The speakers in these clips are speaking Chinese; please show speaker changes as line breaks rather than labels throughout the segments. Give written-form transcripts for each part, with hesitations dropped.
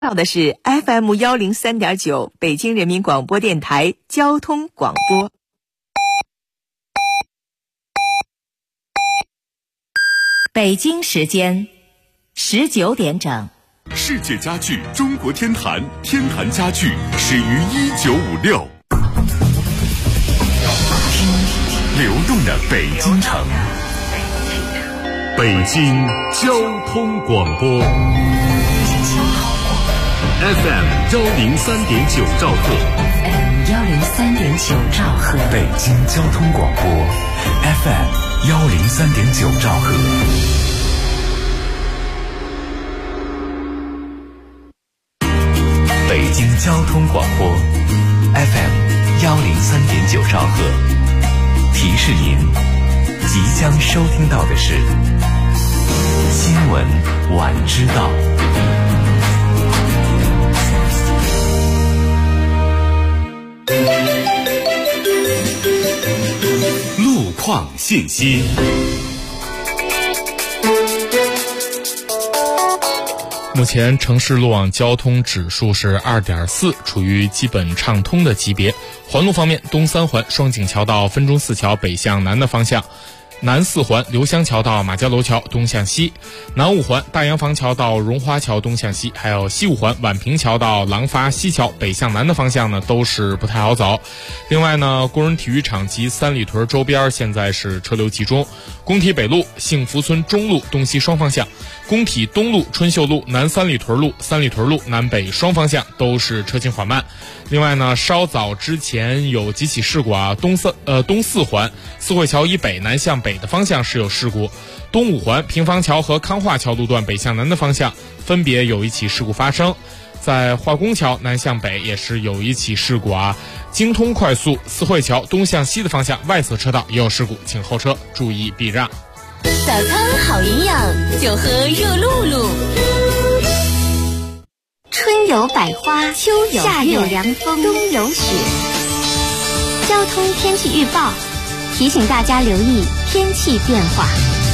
到的是 FM103.9 北京人民广播电台交通广播。
北京时间19点整。
世界家具中国天坛，天坛家具始于1956。流动的北京城，北京交通广播 FM103.9兆赫
，103.9兆赫，
北京交通广播 FM103.9兆赫。北京交通广播 FM103.9兆赫，提示您即将收听到的是新闻晚知道。路况信息。
目前城市路网交通指数是 2.4， 处于基本畅通的级别。环路方面，东三环双井桥到分钟寺桥北向南的方向，南四环刘香桥到马家楼桥东向西，南五环大洋房桥到荣华桥东向西，还有西五环宛平桥到廊坊西桥北向南的方向呢，都是不太好走。另外呢，工人体育场及三里屯周边现在是车流集中，工体北路、幸福村中路东西双方向，工体东路、春秀路、南三里屯路、三里屯路南北双方向都是车行缓慢。另外呢，稍早之前有几起事故啊，东四环四惠桥以北南向北的方向是有事故，东五环平房桥和康化桥路段北向南的方向分别有一起事故发生。在化工桥南向北也是有一起事故啊，京通快速四惠桥东向西的方向外侧车道也有事故，请后车注意避让。
早餐好营养，就喝热露露。
春有百花，秋有夏有凉风，冬有雪。交通天气预报提醒大家留意天气变化。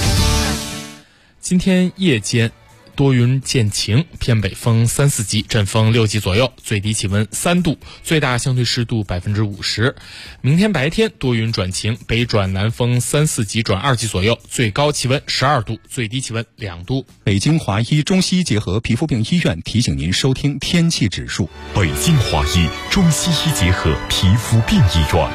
今天夜间多云见晴，偏北风3、4级，阵风6级左右，最低气温3度，最大相对湿度50%。明天白天多云转晴，北转南风3、4级转2级左右，最高气温12度，最低气温2度。
北京华医中西医结合皮肤病医院提醒您收听天气指数。
北京华医中西医结合皮肤病医院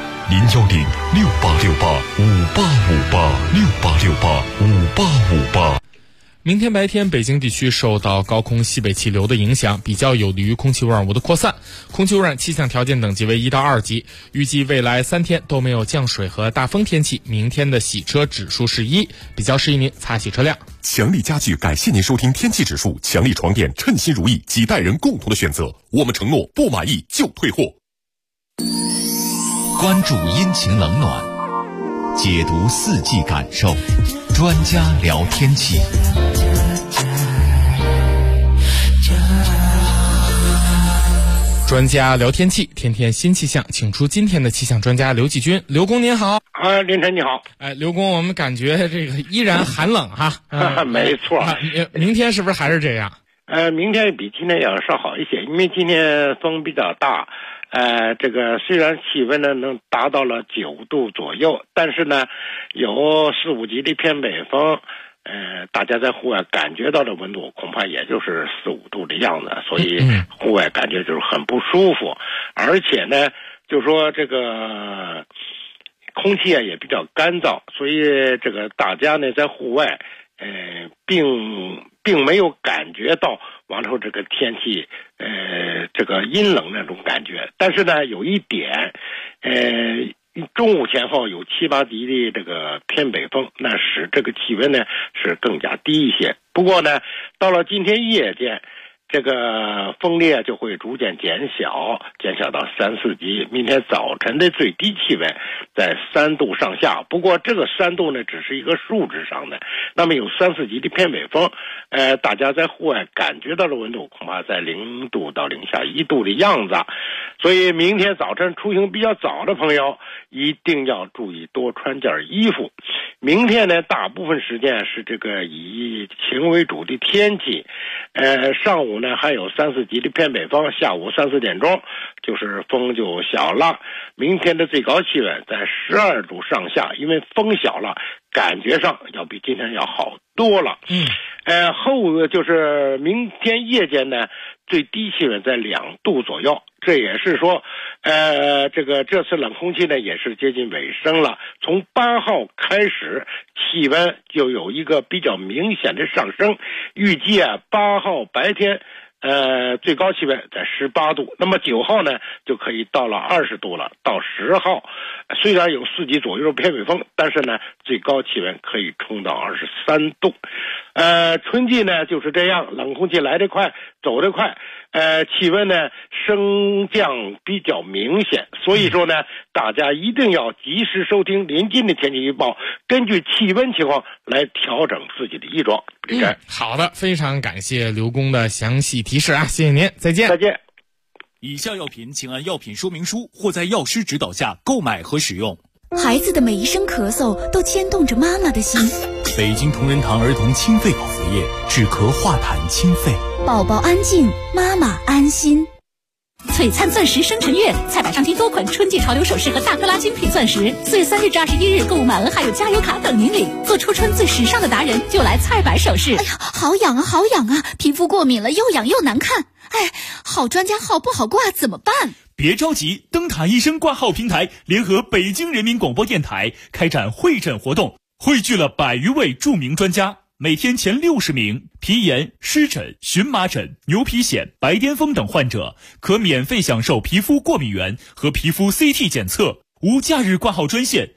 ，010-6868-5858，6868-5858。
明天白天，北京地区受到高空西北气流的影响，比较有利于空气污染物的扩散，空气污染气象条件等级为1到2级。预计未来3天都没有降水和大风天气，明天的洗车指数是1，比较适宜您擦洗车辆。
强力家具感谢您收听天气指数，强力床垫称心如意，几代人共同的选择，我们承诺不满意就退货。
关注阴晴冷暖，解读四季感受，专家聊天气。
专家聊天气，天天新气象，请出今天的气象专家刘继军。刘工您好。
凌晨你好。
刘工，我们感觉这个依然寒冷哈。
没错。
明天是不是还是这样？
明天比今天要稍好一些，因为今天风比较大。这个虽然气温呢能达到了9度左右，但是呢有4、5级的偏北风，大家在户外感觉到的温度恐怕也就是4、5度的样子，所以户外感觉就是很不舒服。而且呢，就说这个空气也比较干燥，所以这个大家呢在户外，并没有感觉到往后这个天气，这个阴冷那种感觉。但是呢，有一点，中午前后有7、8级的这个偏北风，那使这个气温呢是更加低一些。不过呢，到了今天夜间，这个风力就会逐渐减小到3、4级。明天早晨的最低气温在3度上下，不过这个3度呢只是一个数值上的，那么有3、4级的偏北风，大家在户外感觉到的温度恐怕在0度到零下1度的样子。所以明天早晨出行比较早的朋友一定要注意多穿件衣服。明天呢，大部分时间是这个以晴为主的天气，上午呢呢还有3、4级的偏北风，下午3、4点钟就是风就小了。明天的最高气温在12度上下，因为风小了，感觉上要比今天要好多了。后就是明天夜间呢，最低气温在2度左右。这也是说，这次冷空气呢也是接近尾声了。从8号开始，气温就有一个比较明显的上升。预计8号白天，最高气温在18度。那么9号呢就可以到了20度了。到10号，虽然有4级左右的偏北风，但是呢最高气温可以冲到23度。春季呢就是这样，冷空气来得快，走得快。气温呢升降比较明显，所以说呢，大家一定要及时收听临近的天气预报，根据气温情况来调整自己的衣装。
好的，非常感谢刘工的详细提示啊，谢谢您，再见。
再见。
以下药品请按药品说明书或在药师指导下购买和使用。
孩子的每一声咳嗽都牵动着妈妈的心。
北京同仁堂儿童清肺口服液，止咳化痰清肺。
宝宝安静，妈妈安心。
璀璨钻石生辰月，菜板上听多款春季潮流首饰和大克拉精品钻石。4月3日至21日购物满额还有加油卡等您领。做初春最时尚的达人，就来菜板首饰。
哎呀，好痒啊，好痒啊！皮肤过敏了，又痒又难看。哎，好专家号不好挂，怎么办？
别着急，灯塔医生挂号平台联合北京人民广播电台开展会诊活动，汇聚了100余位著名专家。每天前60名皮炎、湿疹、荨麻疹、牛皮癣、白癜风等患者可免费享受皮肤过敏原和皮肤 CT 检测。无假日挂号专线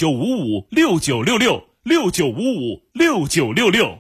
6955696669556966。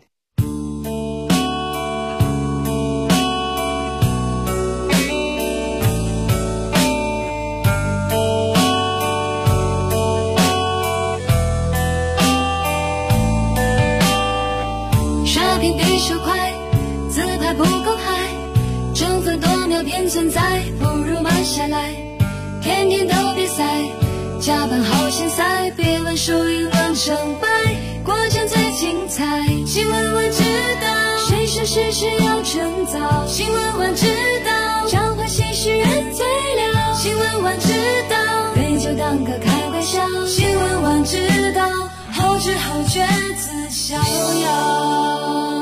偏存在，不如慢下来。天天都比赛，加班好现在，别问输赢论成败，过程最精彩。新闻晚知道，谁说事事要趁早？新闻晚知道，彰化新诗人最了。新闻晚知道，对就当个开玩笑。新闻晚知道，后知后觉自逍遥。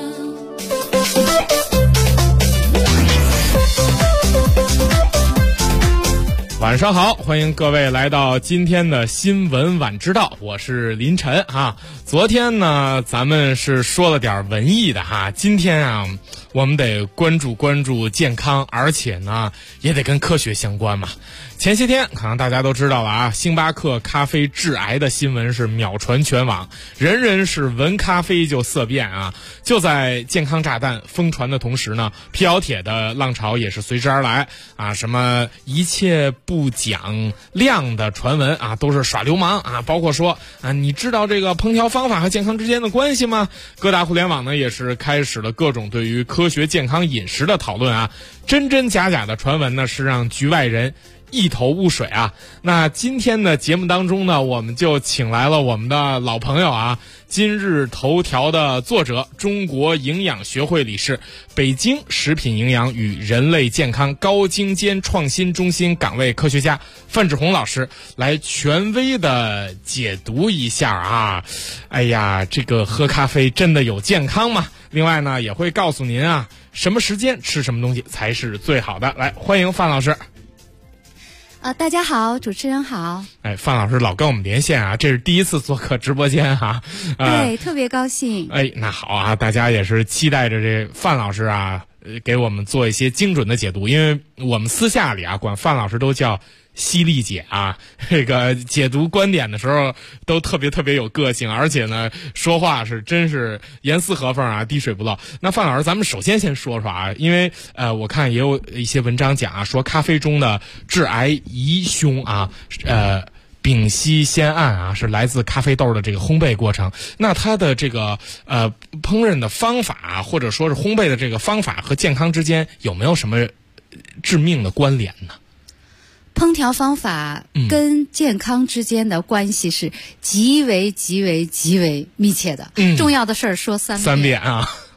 晚上好，欢迎各位来到今天的新闻晚知道，我是林晨啊。昨天呢，咱们是说了点文艺的哈，今天啊，我们得关注健康，而且呢，也得跟科学相关嘛。前些天可能大家都知道了啊，星巴克咖啡致癌的新闻是秒传全网，人人是闻咖啡就色变啊。就在健康炸弹疯传的同时呢，辟谣帖的浪潮也是随之而来啊，什么一切不讲量的传闻啊，都是耍流氓啊，包括说啊，你知道这个烹调方法和健康之间的关系吗？各大互联网呢也是开始了各种对于科学健康饮食的讨论啊，真真假假的传闻呢是让局外人一头雾水啊。那今天的节目当中呢，我们就请来了我们的老朋友啊，今日头条的作者，中国营养学会理事，北京食品营养与人类健康高精尖创新中心岗位科学家范志红老师来权威的解读一下啊。哎呀，这个喝咖啡真的有健康吗？另外呢，也会告诉您啊，什么时间吃什么东西才是最好的。来，欢迎范老师。
大家好，主持人好。
哎，范老师老跟我们连线啊，这是第一次做客直播间哈。
对，特别高兴。
哎，那好啊，大家也是期待着这范老师啊，给我们做一些精准的解读，因为我们私下里啊，管范老师都叫犀利姐啊，这个解读观点的时候都特别有个性，而且呢说话是真是严丝合缝啊，滴水不漏。那范老师，咱们首先说啊，因为我看也有一些文章讲啊，说咖啡中的致癌疑凶啊，丙烯酰胺啊，是来自咖啡豆的这个烘焙过程。那它的这个烹饪的方法，或者说是烘焙的这个方法和健康之间有没有什么致命的关联呢？
烹调方法跟健康之间的关系是极为密切的。重要的事儿说三遍
啊。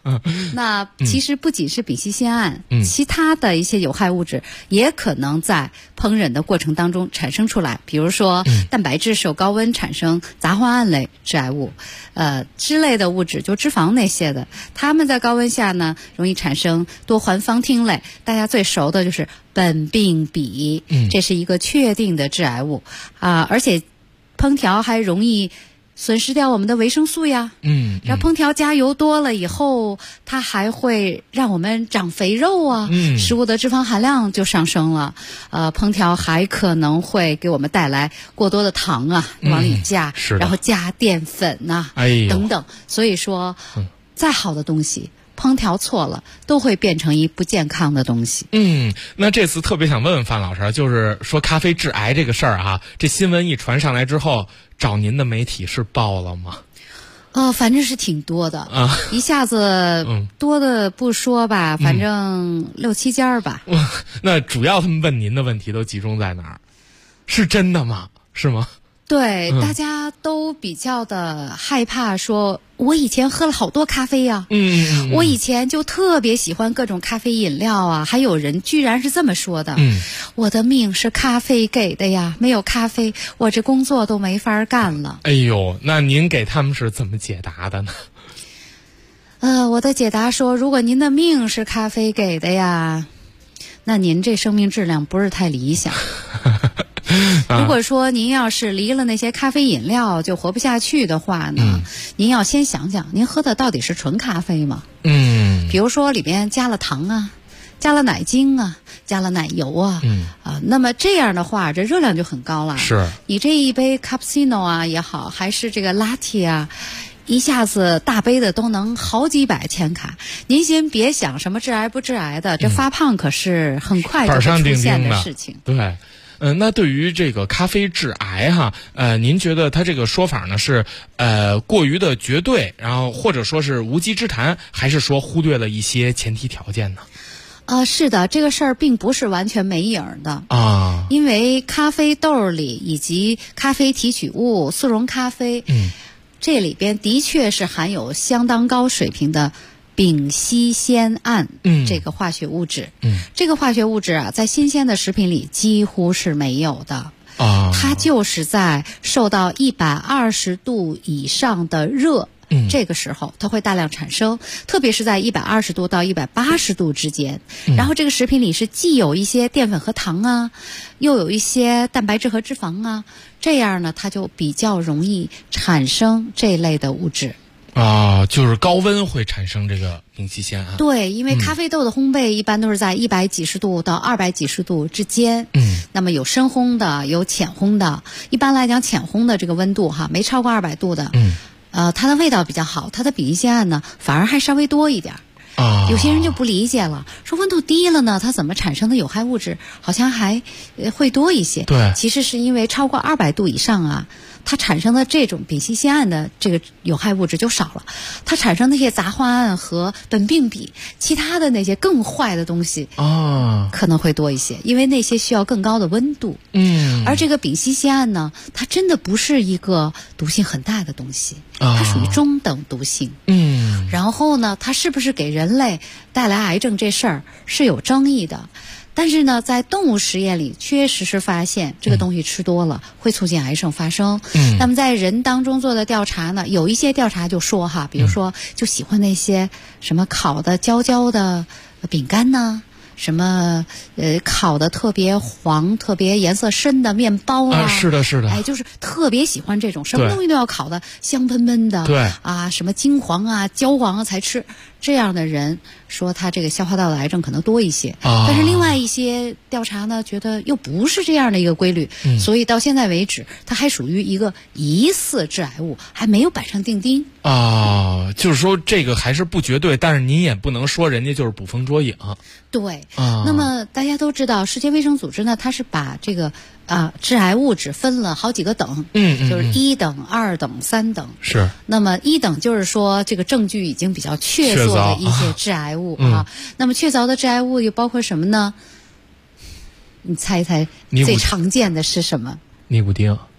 那其实不仅是丙烯酰胺，其他的一些有害物质也可能在烹饪的过程当中产生出来，比如说蛋白质受高温产生杂环胺类致癌物，脂类的物质就脂肪那些的，它们在高温下呢容易产生多环芳烃类，大家最熟的就是苯并芘，这是一个确定的致癌物而且烹调还容易损失掉我们的维生素呀。然后烹调加油多了以后，它还会让我们长肥肉啊，食物的脂肪含量就上升了。烹调还可能会给我们带来过多的糖啊，往里加，然后加淀粉呐，等等。所以说，再好的东西，烹调错了都会变成一不健康的东西。
那这次特别想问问范老师，就是说咖啡致癌这个事儿这新闻一传上来之后，找您的媒体是报了吗？
反正是挺多的一下子多的不说吧，反正6、7家吧。
那主要他们问您的问题都集中在哪儿？是真的吗？是吗？
对，大家都比较的害怕说，我以前喝了好多咖啡呀，我以前就特别喜欢各种咖啡饮料啊，还有人居然是这么说的，我的命是咖啡给的呀，没有咖啡我这工作都没法干了。
哎呦，那您给他们是怎么解答的呢？
我的解答说，如果您的命是咖啡给的呀，那您这生命质量不是太理想。如果说您要是离了那些咖啡饮料就活不下去的话呢，您要先想想，您喝的到底是纯咖啡吗？比如说里边加了糖啊，加了奶精啊，加了奶油啊，那么这样的话，这热量就很高了。
是
你这一杯 cappuccino 啊也好，还是这个 latte 啊，一下子大杯的都能好几百千卡。您先别想什么致癌不致癌的，这发胖可是很快就会出现的事情。
对。那对于这个咖啡致癌您觉得他这个说法呢是过于的绝对，然后或者说是无稽之谈，还是说忽略了一些前提条件呢？
是的，这个事儿并不是完全没影儿的因为咖啡豆里以及咖啡提取物速溶咖啡，这里边的确是含有相当高水平的丙烯酰胺这个化学物质。这个化学物质在新鲜的食品里几乎是没有的它就是在受到120度以上的热这个时候它会大量产生，特别是在120度到180度之间。然后这个食品里是既有一些淀粉和糖啊，又有一些蛋白质和脂肪啊，这样呢它就比较容易产生这类的物质
就是高温会产生这个丙烯酰胺。
对，因为咖啡豆的烘焙一般都是在100几十度到200几十度之间。那么有深烘的，有浅烘的。一般来讲，浅烘的这个温度没超过200度的，它的味道比较好，它的丙烯酰胺呢反而还稍微多一点。有些人就不理解了，说温度低了呢，它怎么产生的有害物质好像还会多一些？
对，
其实是因为超过200度以上它产生的这种丙烯酰胺的这个有害物质就少了，它产生那些杂环胺和苯并芘，其他的那些更坏的东西可能会多一些，因为那些需要更高的温度。而这个丙烯酰胺呢，它真的不是一个毒性很大的东西，它属于中等毒性。然后呢，它是不是给人类带来癌症这事儿是有争议的。但是呢，在动物实验里确实是发现这个东西吃多了会促进癌症发生。那么在人当中做的调查呢，有一些调查就说比如说就喜欢那些什么烤的焦焦的饼干呢，什么烤的特别黄特别颜色深的面包
是的
就是特别喜欢这种什么东西都要烤的香喷喷的，
对
什么金黄焦黄才吃。这样的人说他这个消化道的癌症可能多一些，但是另外一些调查呢觉得又不是这样的一个规律，所以到现在为止它还属于一个疑似致癌物，还没有板上钉钉
就是说这个还是不绝对，但是您也不能说人家就是捕风捉影。
对那么大家都知道世界卫生组织呢，它是把这个致癌物质分了好几个等，就是1等、2等、3等。
是。
那么1等就是说这个证据已经比较确凿的一些致癌物那么确凿的致癌物又包括什么呢？你猜一猜最常见的是什么？
尼古丁。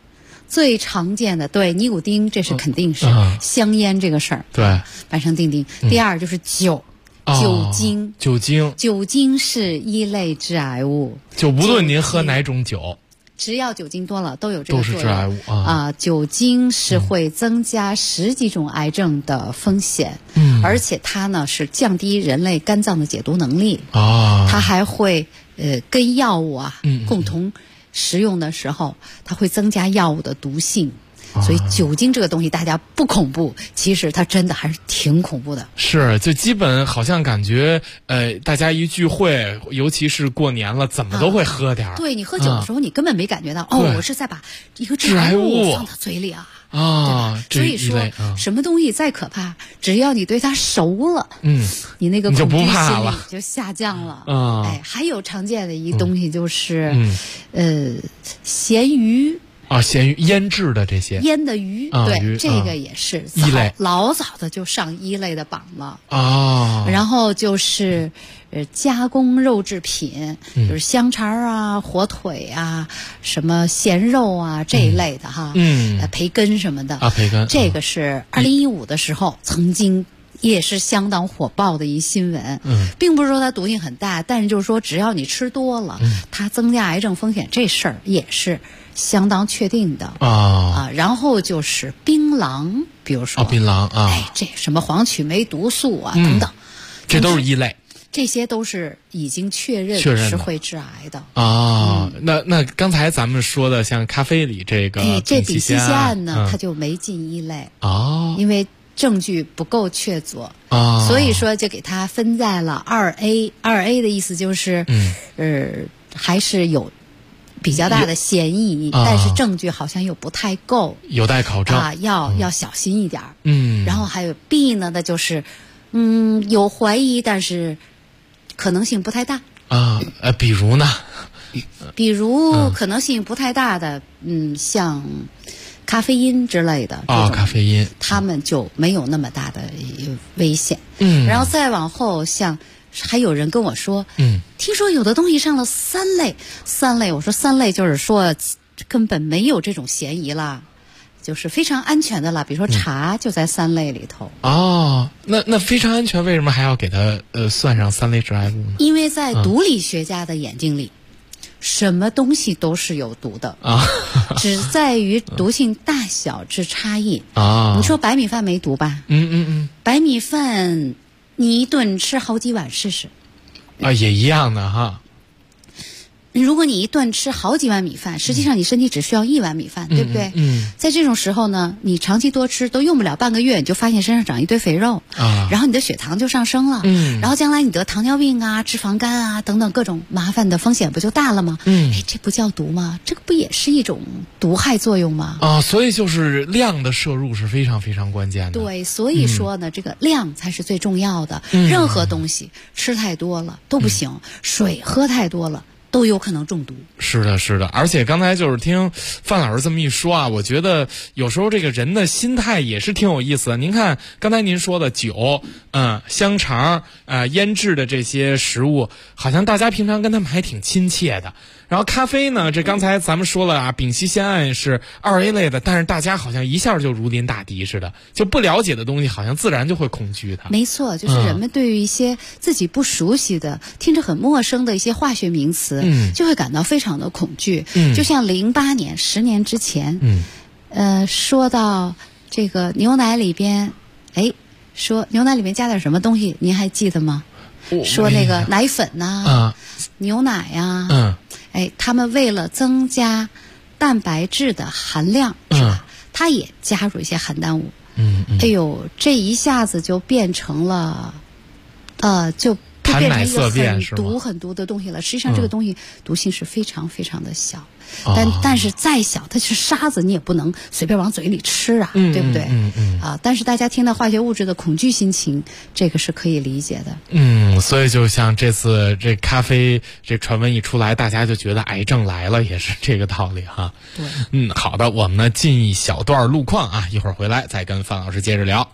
最常见的对尼古丁，这是肯定是香烟这个事儿，
对，
板上钉钉。第二就是酒。酒精是一类致癌物，
就无论您喝哪种酒，
只要酒精多了都有这个作用，
都是致癌物啊。
酒精是会增加10几种癌症的风险，而且它呢是降低人类肝脏的解毒能力啊，它还会跟药物共同食用的时候，它会增加药物的毒性。所以酒精这个东西大家不恐怖，其实它真的还是挺恐怖的。
是，就基本好像感觉大家一聚会，尤其是过年了，怎么都会喝点儿。
对，你喝酒的时候，你根本没感觉到我是在把一个致癌物放到嘴里啊。所以说，什么东西再可怕，只要你对它熟了，你那个恐惧心理就下降了。还有常见的一个东西就是咸鱼。
咸鱼腌制的这些
腌的鱼，对，这个也是
一类，
老早的就上一类的榜了然后就是加工肉制品，就是香肠火腿什么咸肉这一类的培根什么的
培根，
这个是2015的时候曾经也是相当火爆的一新闻，并不是说它毒性很大，但是就是说只要你吃多了，它增加癌症风险这事儿也是相当确定的然后就是槟榔，比如说
槟榔
这什么黄曲霉毒素等等，
这都是一类，
这些都是已经确认是会致癌的
那刚才咱们说的像咖啡里这个
这丙烯酰胺呢，它就没进一类因为证据不够确凿所以说就给它分在了2A 的意思就是还是有比较大的嫌疑，但是证据好像又不太够，
有待考证
要小心一点然后还有 B 呢，那就是有怀疑，但是可能性不太大
比如呢？
比如可能性不太大的像咖啡因之类的
咖啡因，
他们就没有那么大的危险然后再往后像还有人跟我说听说有的东西上了3类，我说3类就是说根本没有这种嫌疑啦，就是非常安全的啦，比如说茶就在3类里头
那非常安全，为什么还要给它算上3类致癌物呢？
因为在毒理学家的眼睛里什么东西都是有毒的只在于毒性大小之差异你说白米饭没毒吧？白米饭你一顿吃好几碗试试
也一样的哈。
如果你一顿吃好几碗米饭，实际上你身体只需要1碗米饭，对不对？在这种时候呢，你长期多吃都用不了半个月，你就发现身上长一堆肥肉然后你的血糖就上升了然后将来你得糖尿病脂肪肝等等各种麻烦的风险不就大了吗？这不叫毒吗？这个不也是一种毒害作用吗？
所以就是量的摄入是非常非常关键的。
对，所以说呢这个量才是最重要的任何东西吃太多了都不行水喝太多了都有可能中毒。
是的，是的，而且刚才就是听范老师这么一说我觉得有时候这个人的心态也是挺有意思的。您看刚才您说的酒，香肠，腌制的这些食物，好像大家平常跟他们还挺亲切的。然后咖啡呢，这刚才咱们说了丙烯酰胺是2A 类的，但是大家好像一下就如临大敌似的，就不了解的东西好像自然就会恐惧它。
没错，就是人们对于一些自己不熟悉的听着很陌生的一些化学名词就会感到非常的恐惧就像08年10年之前说到这个牛奶里边说牛奶里面加点什么东西您还记得吗？说那个奶粉牛奶他们为了增加蛋白质的含量是吧它也加入一些含氮物这一下子就变成了就变成一个很毒的东西了。实际上这个东西毒性是非常非常的小但是再小它是沙子你也不能随便往嘴里吃对不对但是大家听到化学物质的恐惧心情这个是可以理解的
所以就像这次这咖啡这传闻一出来大家就觉得癌症来了，也是这个道理哈。
对
好的，我们呢进一小段路况一会儿回来再跟范老师接着聊。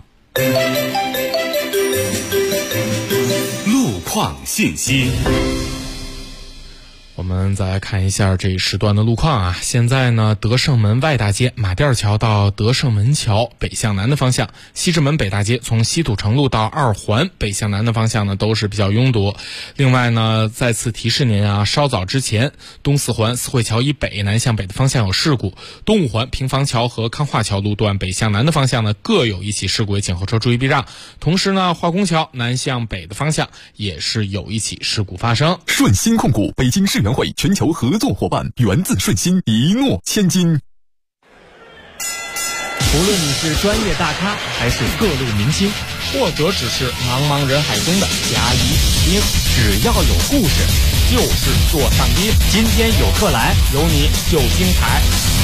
路况信息。
我们再来看一下这一时段的路况啊。现在呢，德胜门外大街马甸桥到德胜门桥北向南的方向，西直门北大街从西土城路到二环北向南的方向呢都是比较拥堵。另外呢，再次提示您啊，稍早之前东四环四惠桥以北南向北的方向有事故，东五环平房桥和康化桥路段北向南的方向呢各有一起事故，请后车注意避让。同时呢，化工桥南向北的方向也是有一起事故发生。
顺鑫控股北京世园会全球合作伙伴，源自顺鑫，一诺千金。
无论你是专业大咖还是各路明星，或者只是茫茫人海中的甲乙丙丁，只要有故事就是座上宾。今天有客来，有你就精彩。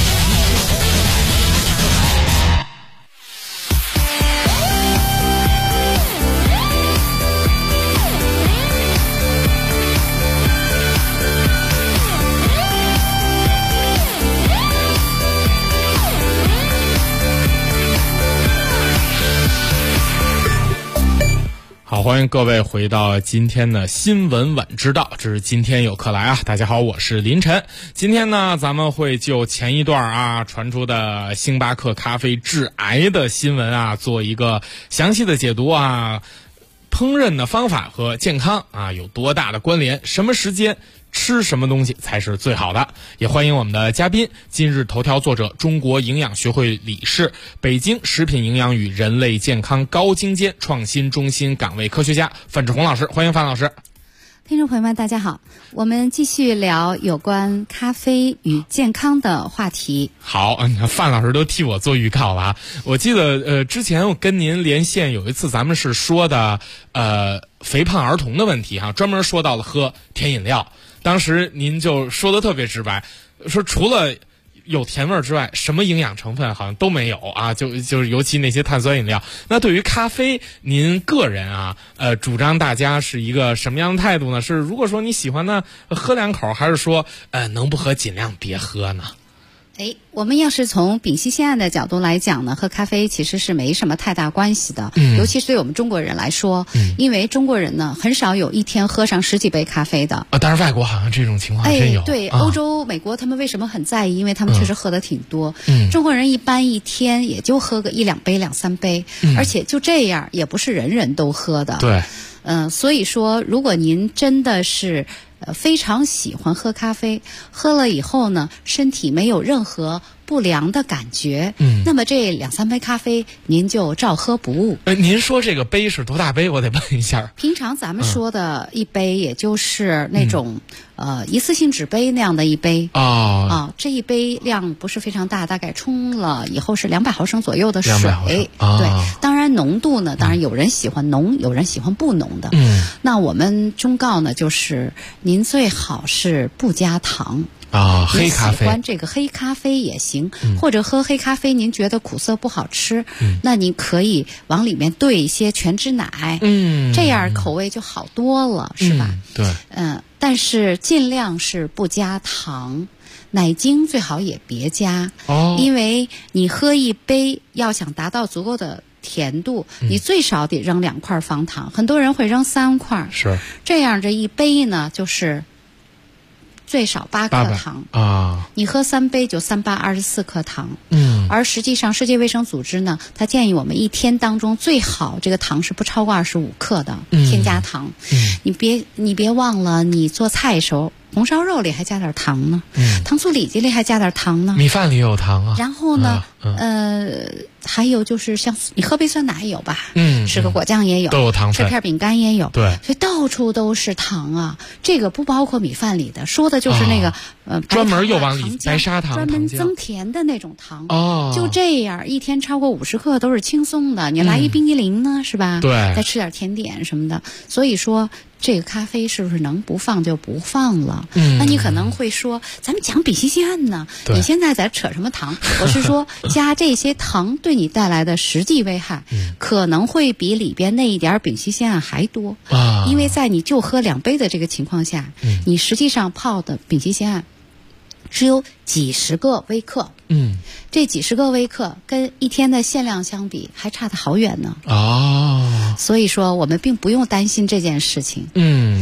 好，欢迎各位回到今天的新闻晚知道，这是今天有客来啊。大家好，我是林晨。今天呢，咱们会就前一段传出的星巴克咖啡致癌的新闻做一个详细的解读啊。烹饪的方法和健康有多大的关联？什么时间吃什么东西才是最好的？也欢迎我们的嘉宾，今日头条作者，中国营养学会理事，北京食品营养与人类健康高精尖创新中心岗位科学家范志红老师。欢迎范老师。
听众朋友们大家好，我们继续聊有关咖啡与健康的话题。
好，范老师都替我做预告了啊。我记得之前我跟您连线有一次，咱们是说的肥胖儿童的问题专门说到了喝甜饮料。当时您就说的特别直白，说除了有甜味之外，什么营养成分好像都没有啊，就是尤其那些碳酸饮料。那对于咖啡，您个人主张大家是一个什么样的态度呢？是如果说你喜欢呢，喝两口，还是说能不喝尽量别喝呢？
我们要是从丙烯酰胺的角度来讲呢，喝咖啡其实是没什么太大关系的，尤其是对我们中国人来说，因为中国人呢很少有一天喝上10几杯咖啡的。
但是外国好像这种情况真有。
对，欧洲、美国他们为什么很在意？因为他们确实喝的挺多。中国人一般一天也就喝个1、2杯、2、3杯，而且就这样，也不是人人都喝的。
对。
所以说，如果您真的是非常喜欢喝咖啡，喝了以后呢，身体没有任何不良的感觉，那么这2、3杯咖啡您就照喝不误。
您说这个杯是多大杯？我得问一下。
平常咱们说的一杯，也就是那种一次性纸杯那样的一杯这一杯量不是非常大，大概冲了以后是200毫升左右的水。对，当然浓度呢，当然有人喜欢浓，有人喜欢不浓的。那我们忠告呢，就是您最好是不加糖。
黑咖啡，
喜欢这个黑咖啡也行，或者喝黑咖啡您觉得苦涩不好吃，那你可以往里面兑一些全脂奶，这样口味就好多了，是吧？
对，
但是尽量是不加糖，奶精最好也别加，因为你喝一杯要想达到足够的甜度，你最少得扔2块方糖，很多人会扔3块，
是这
样，这一杯呢就是最少8克糖你喝3杯就3、8、24克糖。而实际上世界卫生组织呢，它建议我们一天当中最好这个糖是不超过25克的添加糖。你别忘了，你做菜的时候，红烧肉里还加点糖呢，糖醋里脊里还加点糖呢，
米饭里有糖啊。
然后呢，还有就是像你喝杯酸奶有吧？吃个果酱也有，
都有糖分。
吃片饼干也有，
对，
所以到处都是糖啊。这个不包括米饭里的，说的就是那个
专门又往里白砂糖，
专门增甜的那种糖。就这样，一天超过50克都是轻松的。你来一冰激凌呢，是吧？
对，
再吃点甜点什么的。所以说，这个咖啡是不是能不放就不放了？那你可能会说，咱们讲丙烯酰胺呢，你现在在扯什么糖？我是说，加这些糖对你带来的实际危害，可能会比里边那一点丙烯酰胺还多。因为在你就喝2杯的这个情况下，你实际上泡的丙烯酰胺只有几十个微克。这几十个微克跟一天的限量相比，还差得好远呢。所以说我们并不用担心这件事情。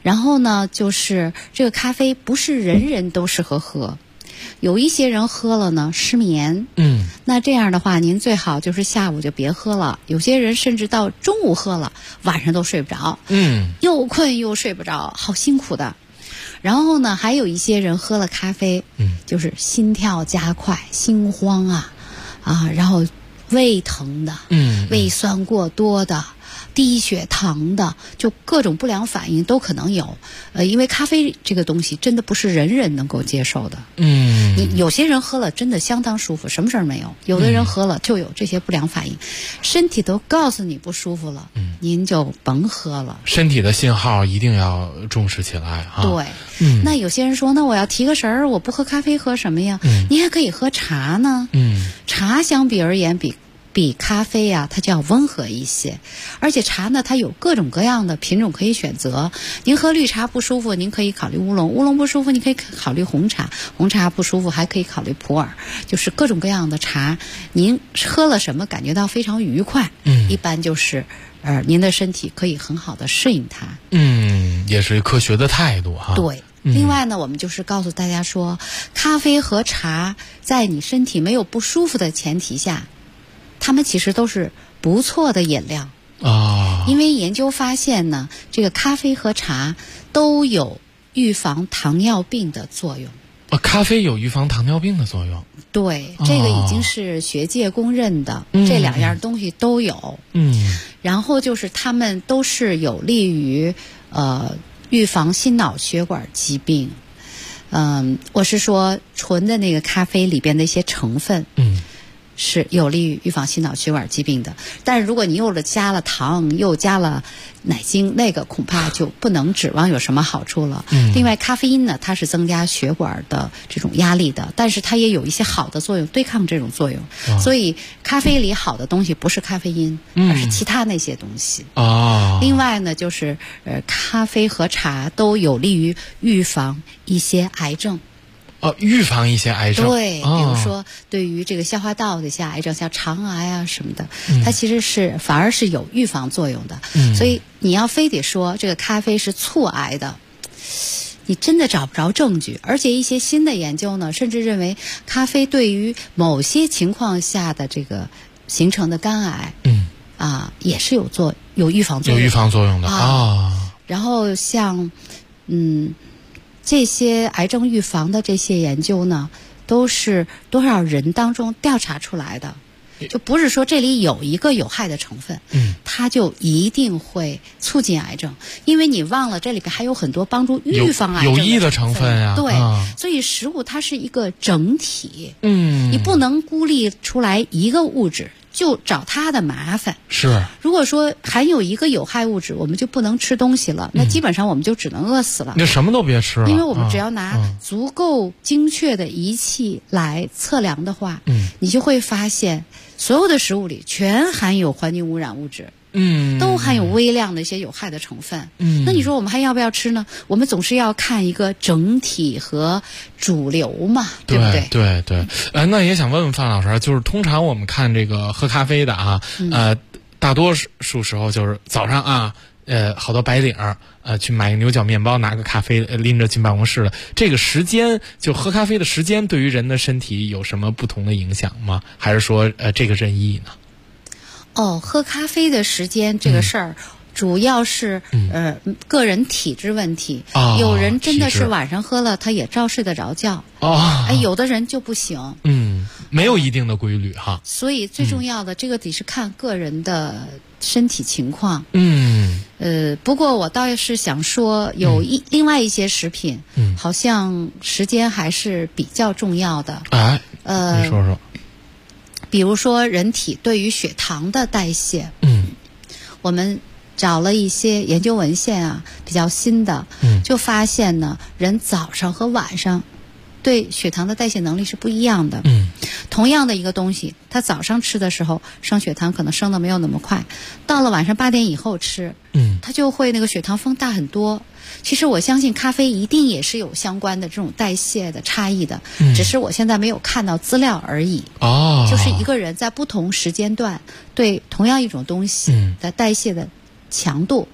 然后呢，就是这个咖啡不是人人都适合喝，有一些人喝了呢失眠。那这样的话，您最好就是下午就别喝了。有些人甚至到中午喝了，晚上都睡不着。又困又睡不着，好辛苦的。然后呢，还有一些人喝了咖啡，就是心跳加快、心慌然后胃疼的，胃酸过多的，低血糖的，就各种不良反应都可能有。因为咖啡这个东西真的不是人人能够接受的。有些人喝了真的相当舒服，什么事儿没有；有的人喝了就有这些不良反应，身体都告诉你不舒服了，您就甭喝了。
身体的信号一定要重视起来啊。
对。那有些人说，那我要提个神儿，我不喝咖啡喝什么呀？你还可以喝茶呢。茶相比而言比咖啡它就要温和一些，而且茶呢，它有各种各样的品种可以选择。您喝绿茶不舒服，您可以考虑乌龙；乌龙不舒服，你可以考虑红茶；红茶不舒服，还可以考虑普洱。就是各种各样的茶，您喝了什么感觉到非常愉快？一般就是您的身体可以很好的适应它。
也是科学的态度哈。
对。另外呢，我们就是告诉大家说，咖啡和茶在你身体没有不舒服的前提下，它们其实都是不错的饮料因为研究发现呢，这个咖啡和茶都有预防糖尿病的作用。
咖啡有预防糖尿病的作用？
对，这个已经是学界公认的，这两样东西都有。然后就是它们都是有利于预防心脑血管疾病。我是说纯的那个咖啡里边的一些成分是有利于预防心脑血管疾病的。但是如果你又加了糖又加了奶精，那个恐怕就不能指望有什么好处了。另外咖啡因呢，它是增加血管的这种压力的，但是它也有一些好的作用，对抗这种作用。所以咖啡里好的东西不是咖啡因，而是其他那些东西。另外呢，就是咖啡和茶都有利于预防一些癌症。
预防一些癌症。
对，比如说对于这个消化道的一些癌症，像肠癌什么的，它其实反而是有预防作用的。所以你要非得说这个咖啡是促癌的，你真的找不着证据。而且一些新的研究呢，甚至认为咖啡对于某些情况下的这个形成的肝癌也是有预防作用的。有
预防作用的
然后像这些癌症预防的这些研究呢，都是多少人当中调查出来的，就不是说这里有一个有害的成分，它就一定会促进癌症，因为你忘了这里边还有很多帮助预防癌症
有益的成分呀。
对，所以食物它是一个整体，你不能孤立出来一个物质就找它的麻烦。
是，
如果说含有一个有害物质，我们就不能吃东西了，那基本上我们就只能饿死了。
那什么都别吃了，
因为我们只要拿足够精确的仪器来测量的话，你就会发现所有的食物里全含有环境污染物质。都含有微量的一些有害的成分。那你说我们还要不要吃呢？我们总是要看一个整体和主流嘛，对不对？
对对。那也想问问范老师，就是通常我们看这个喝咖啡的大多数时候就是早上好多白领去买个牛角面包，拿个咖啡拎着进办公室了。这个时间，就喝咖啡的时间，对于人的身体有什么不同的影响吗？还是说这个任意呢？
喝咖啡的时间这个事儿，主要是个人体质问题。有人真的是晚上喝了，他也照睡得着觉。有的人就不行。
没有一定的规律哈。
所以最重要的这个得是看个人的身体情况。不过我倒是想说，有另外一些食品，好像时间还是比较重要的。
你说说。
比如说人体对于血糖的代谢，我们找了一些研究文献比较新的，就发现呢，人早上和晚上对血糖的代谢能力是不一样的。同样的一个东西，他早上吃的时候升血糖可能升的没有那么快，到了晚上8点以后吃，它就会那个血糖峰大很多。其实我相信咖啡一定也是有相关的这种代谢的差异的，只是我现在没有看到资料而已。就是一个人在不同时间段对同样一种东西的代谢的强度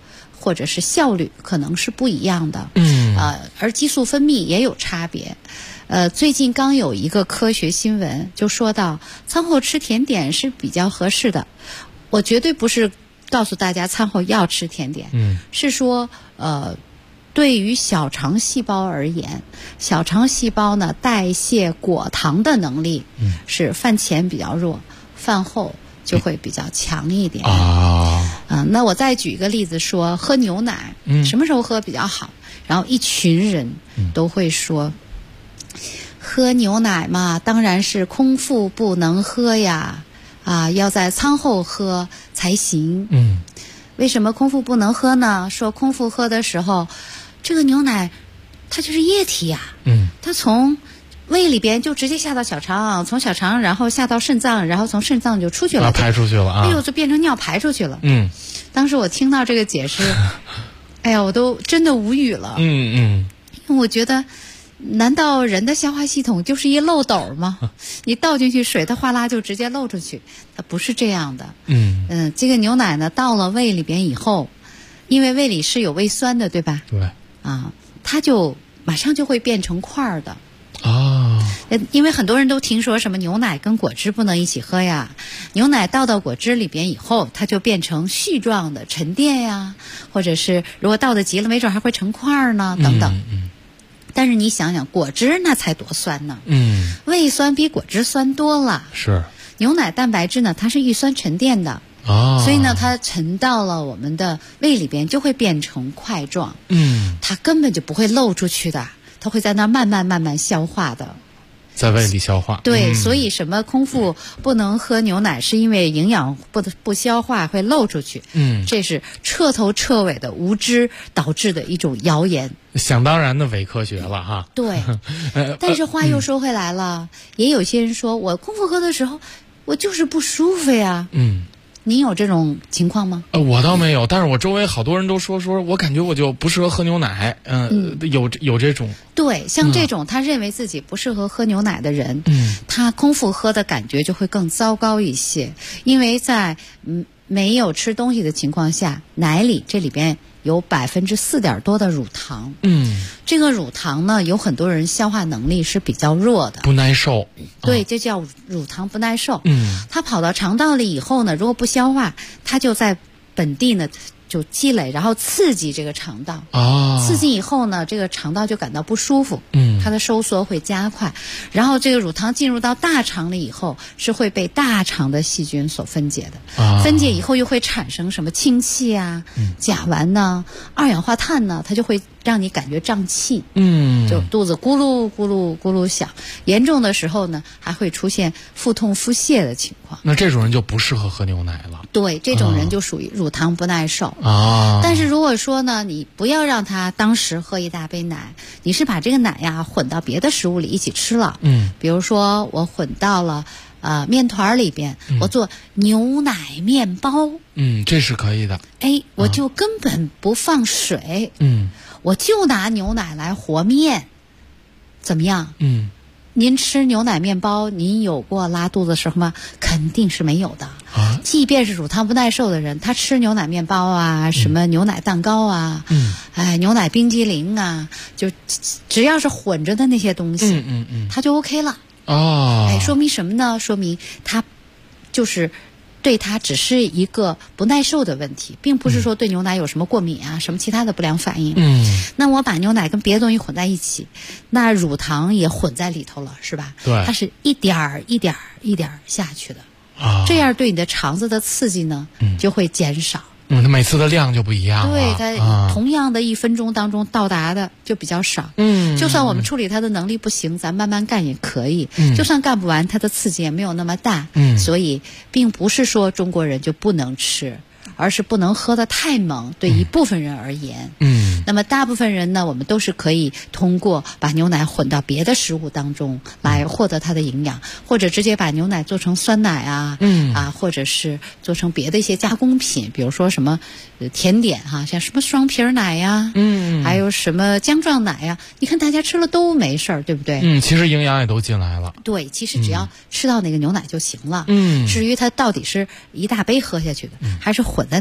或者是效率可能是不一样的。而激素分泌也有差别。最近刚有一个科学新闻就说到餐后吃甜点是比较合适的。我绝对不是告诉大家餐后要吃甜点，是说对于小肠细胞而言，小肠细胞呢代谢果糖的能力是饭前比较弱，饭后就会比较强一点。那我再举一个例子说，喝牛奶，什么时候喝比较好？然后一群人都会说，喝牛奶嘛，当然是空腹不能喝呀，要在餐后喝才行。为什么空腹不能喝呢？说空腹喝的时候，这个牛奶它就是液体呀，它从胃里边就直接下到小肠，从小肠然后下到肾脏，然后从肾脏就出去了，
排出去了啊！
哎呦，就变成尿排出去了。当时我听到这个解释，哎呀，我都真的无语了。因为我觉得，难道人的消化系统就是一漏斗吗？你倒进去水，它哗啦就直接漏出去，它不是这样的。这个牛奶呢，到了胃里边以后，因为胃里是有胃酸的，对吧？
对。
它就马上就会变成块儿的。因为很多人都听说什么牛奶跟果汁不能一起喝呀，牛奶倒到果汁里边以后，它就变成絮状的沉淀呀，或者是如果倒得急了，没准还会成块儿呢，等等。但是你想想，果汁那才多酸呢，胃酸比果汁酸多了。
是。
牛奶蛋白质呢，它是预酸沉淀的。所以呢，它沉到了我们的胃里边，就会变成块状。它根本就不会漏出去的，它会在那儿慢慢消化的，
在胃里消化。
对，所以什么空腹不能喝牛奶，是因为营养不消化会漏出去。这是彻头彻尾的无知导致的一种谣言，
想当然的伪科学了哈。
对，但是话又说回来了，也有些人说我空腹喝的时候，我就是不舒服呀。您有这种情况吗？
我倒没有，但是我周围好多人都说我感觉我就不适合喝牛奶。有这种。
对，像这种他认为自己不适合喝牛奶的人，他空腹喝的感觉就会更糟糕一些，因为在没有吃东西的情况下，奶里这里边有4%点多的乳糖。这个乳糖呢，有很多人消化能力是比较弱的，
不耐受。
对，这叫乳糖不耐受。它跑到肠道里以后呢，如果不消化，它就在本地呢就积累，然后刺激这个肠道。刺激以后呢，这个肠道就感到不舒服。它的收缩会加快，然后这个乳糖进入到大肠里以后，是会被大肠的细菌所分解的。分解以后又会产生什么氢气啊、甲烷呐、二氧化碳呢，它就会让你感觉胀气。就肚子咕噜咕噜咕噜响，严重的时候呢，还会出现腹痛腹泻的情况。
那这种人就不适合喝牛奶了。
对，这种人就属于乳糖不耐受。但是如果说呢，你不要让他当时喝一大杯奶，你是把这个奶呀混到别的食物里一起吃了。比如说我混到了面团里边，我做牛奶面包。
这是可以的。
我就根本不放水。我就拿牛奶来和面，怎么样？您吃牛奶面包，您有过拉肚子的时候吗？肯定是没有的。即便是乳糖不耐受的人，他吃牛奶面包啊，什么牛奶蛋糕啊，牛奶冰激凌啊，就只要是混着的那些东西，他就 OK 了。说明什么呢？说明他就是对它只是一个不耐受的问题，并不是说对牛奶有什么过敏啊，什么其他的不良反应。那我把牛奶跟别的东西混在一起，那乳糖也混在里头了，是吧？
对，
它是一点儿一点儿一点儿下去的。这样对你的肠子的刺激呢，就会减少。
它每次的量就不一样了。
对，它同样的1分钟当中到达的就比较少。就算我们处理它的能力不行，咱慢慢干也可以。就算干不完，它的刺激也没有那么大。所以并不是说中国人就不能吃，而是不能喝得太猛，对一部分人而言。那么大部分人呢，我们都是可以通过把牛奶混到别的食物当中来获得它的营养，或者直接把牛奶做成酸奶啊，或者是做成别的一些加工品，比如说什么甜点哈，像什么双皮奶呀，还有什么浆状奶呀，你看大家吃了都没事儿，对不对？
其实营养也都进来了。
对，其实只要吃到那个牛奶就行了。至于它到底是一大杯喝下去的，还是混在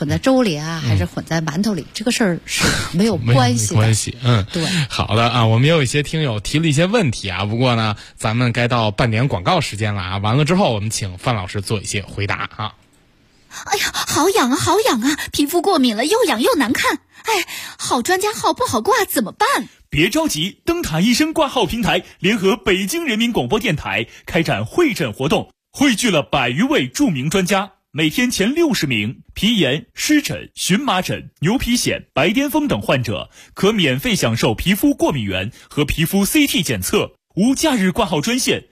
混在粥里啊，还是混在馒头里，这个事儿是没有关系的。
没关系，
对。
好的啊，我们也有一些听友提了一些问题啊，不过呢，咱们该到半点广告时间了啊，完了之后我们请范老师做一些回答啊。
哎呀，好痒啊，好痒啊！皮肤过敏了，又痒又难看。哎，好专家号不好挂，怎么办？
别着急，灯塔医生挂号平台联合北京人民广播电台开展会诊活动，汇聚了100余位著名专家，每天前60名皮炎、湿疹、荨麻疹、牛皮癣、白癜风等患者可免费享受皮肤过敏原和皮肤 CT 检测。无假日挂号专线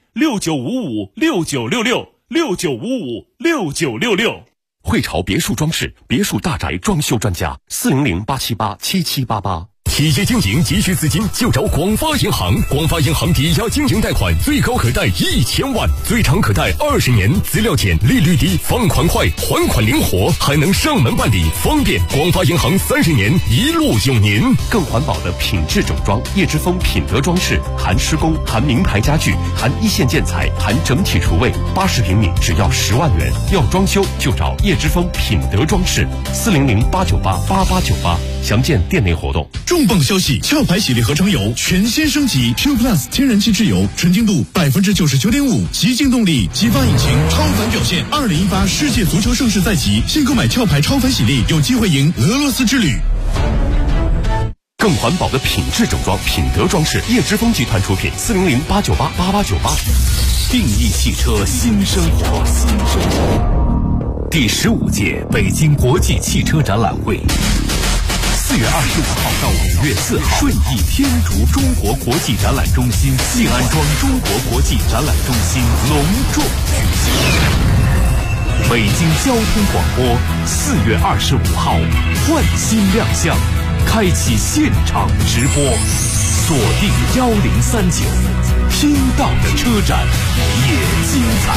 6955696669556966。
汇潮别墅装饰别墅大宅装修专家400-878-7788。企业经营急需资金就找广发银行，广发银行抵押经营贷款最高可贷1000万，最长可贷20年，资料简，利率低，放款快，还款灵活，还能上门办理，方便。广发银行30年一路有您。
更环保的品质整装，叶之峰品德装饰，含施工，含名牌家具，含一线建材，含整体厨卫，80平米只要10万元。要装修就找叶之峰品德装饰，400-898-8898，详见店内活动。
重磅消息！壳牌洗涤合成油全新升级 ，Q Plus 天然气质油，纯净度99.5%，极净动力，激发引擎，超凡表现。2018世界足球盛世在即，现购买壳牌超凡洗涤，有机会赢俄罗斯之旅。
更环保的品质整装，品德装饰，叶之峰集团出品，400-898-8898。定义汽车新生活，第15届北京国际汽车展览会。4月25号到5月4号，顺义天竺中国国际展览中心静安庄中国国际展览中心隆重举行。北京交通广播4月25号换新亮相，开启现场直播，锁定1039，听到的车展也精彩。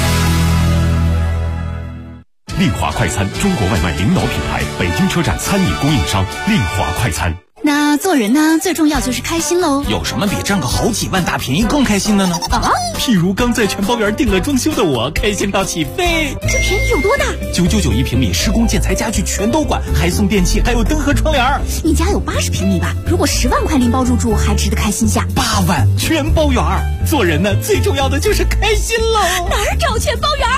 丽华快餐，中国外卖领导品牌，北京车站餐饮供应商，丽华快餐。
那做人呢，最重要就是开心喽。
有什么比占个好几万大便宜更开心的呢？
啊，
譬如刚在全包园订了装修的我，开心到起飞。
这便宜有多大
？999一平米，施工建材家具全都管，还送电器，还有灯和窗帘。
你家有80平米吧？如果10万块拎包入住，还值得开心下。
8万全包园。做人呢，最重要的就是开心喽。
哪儿找全包园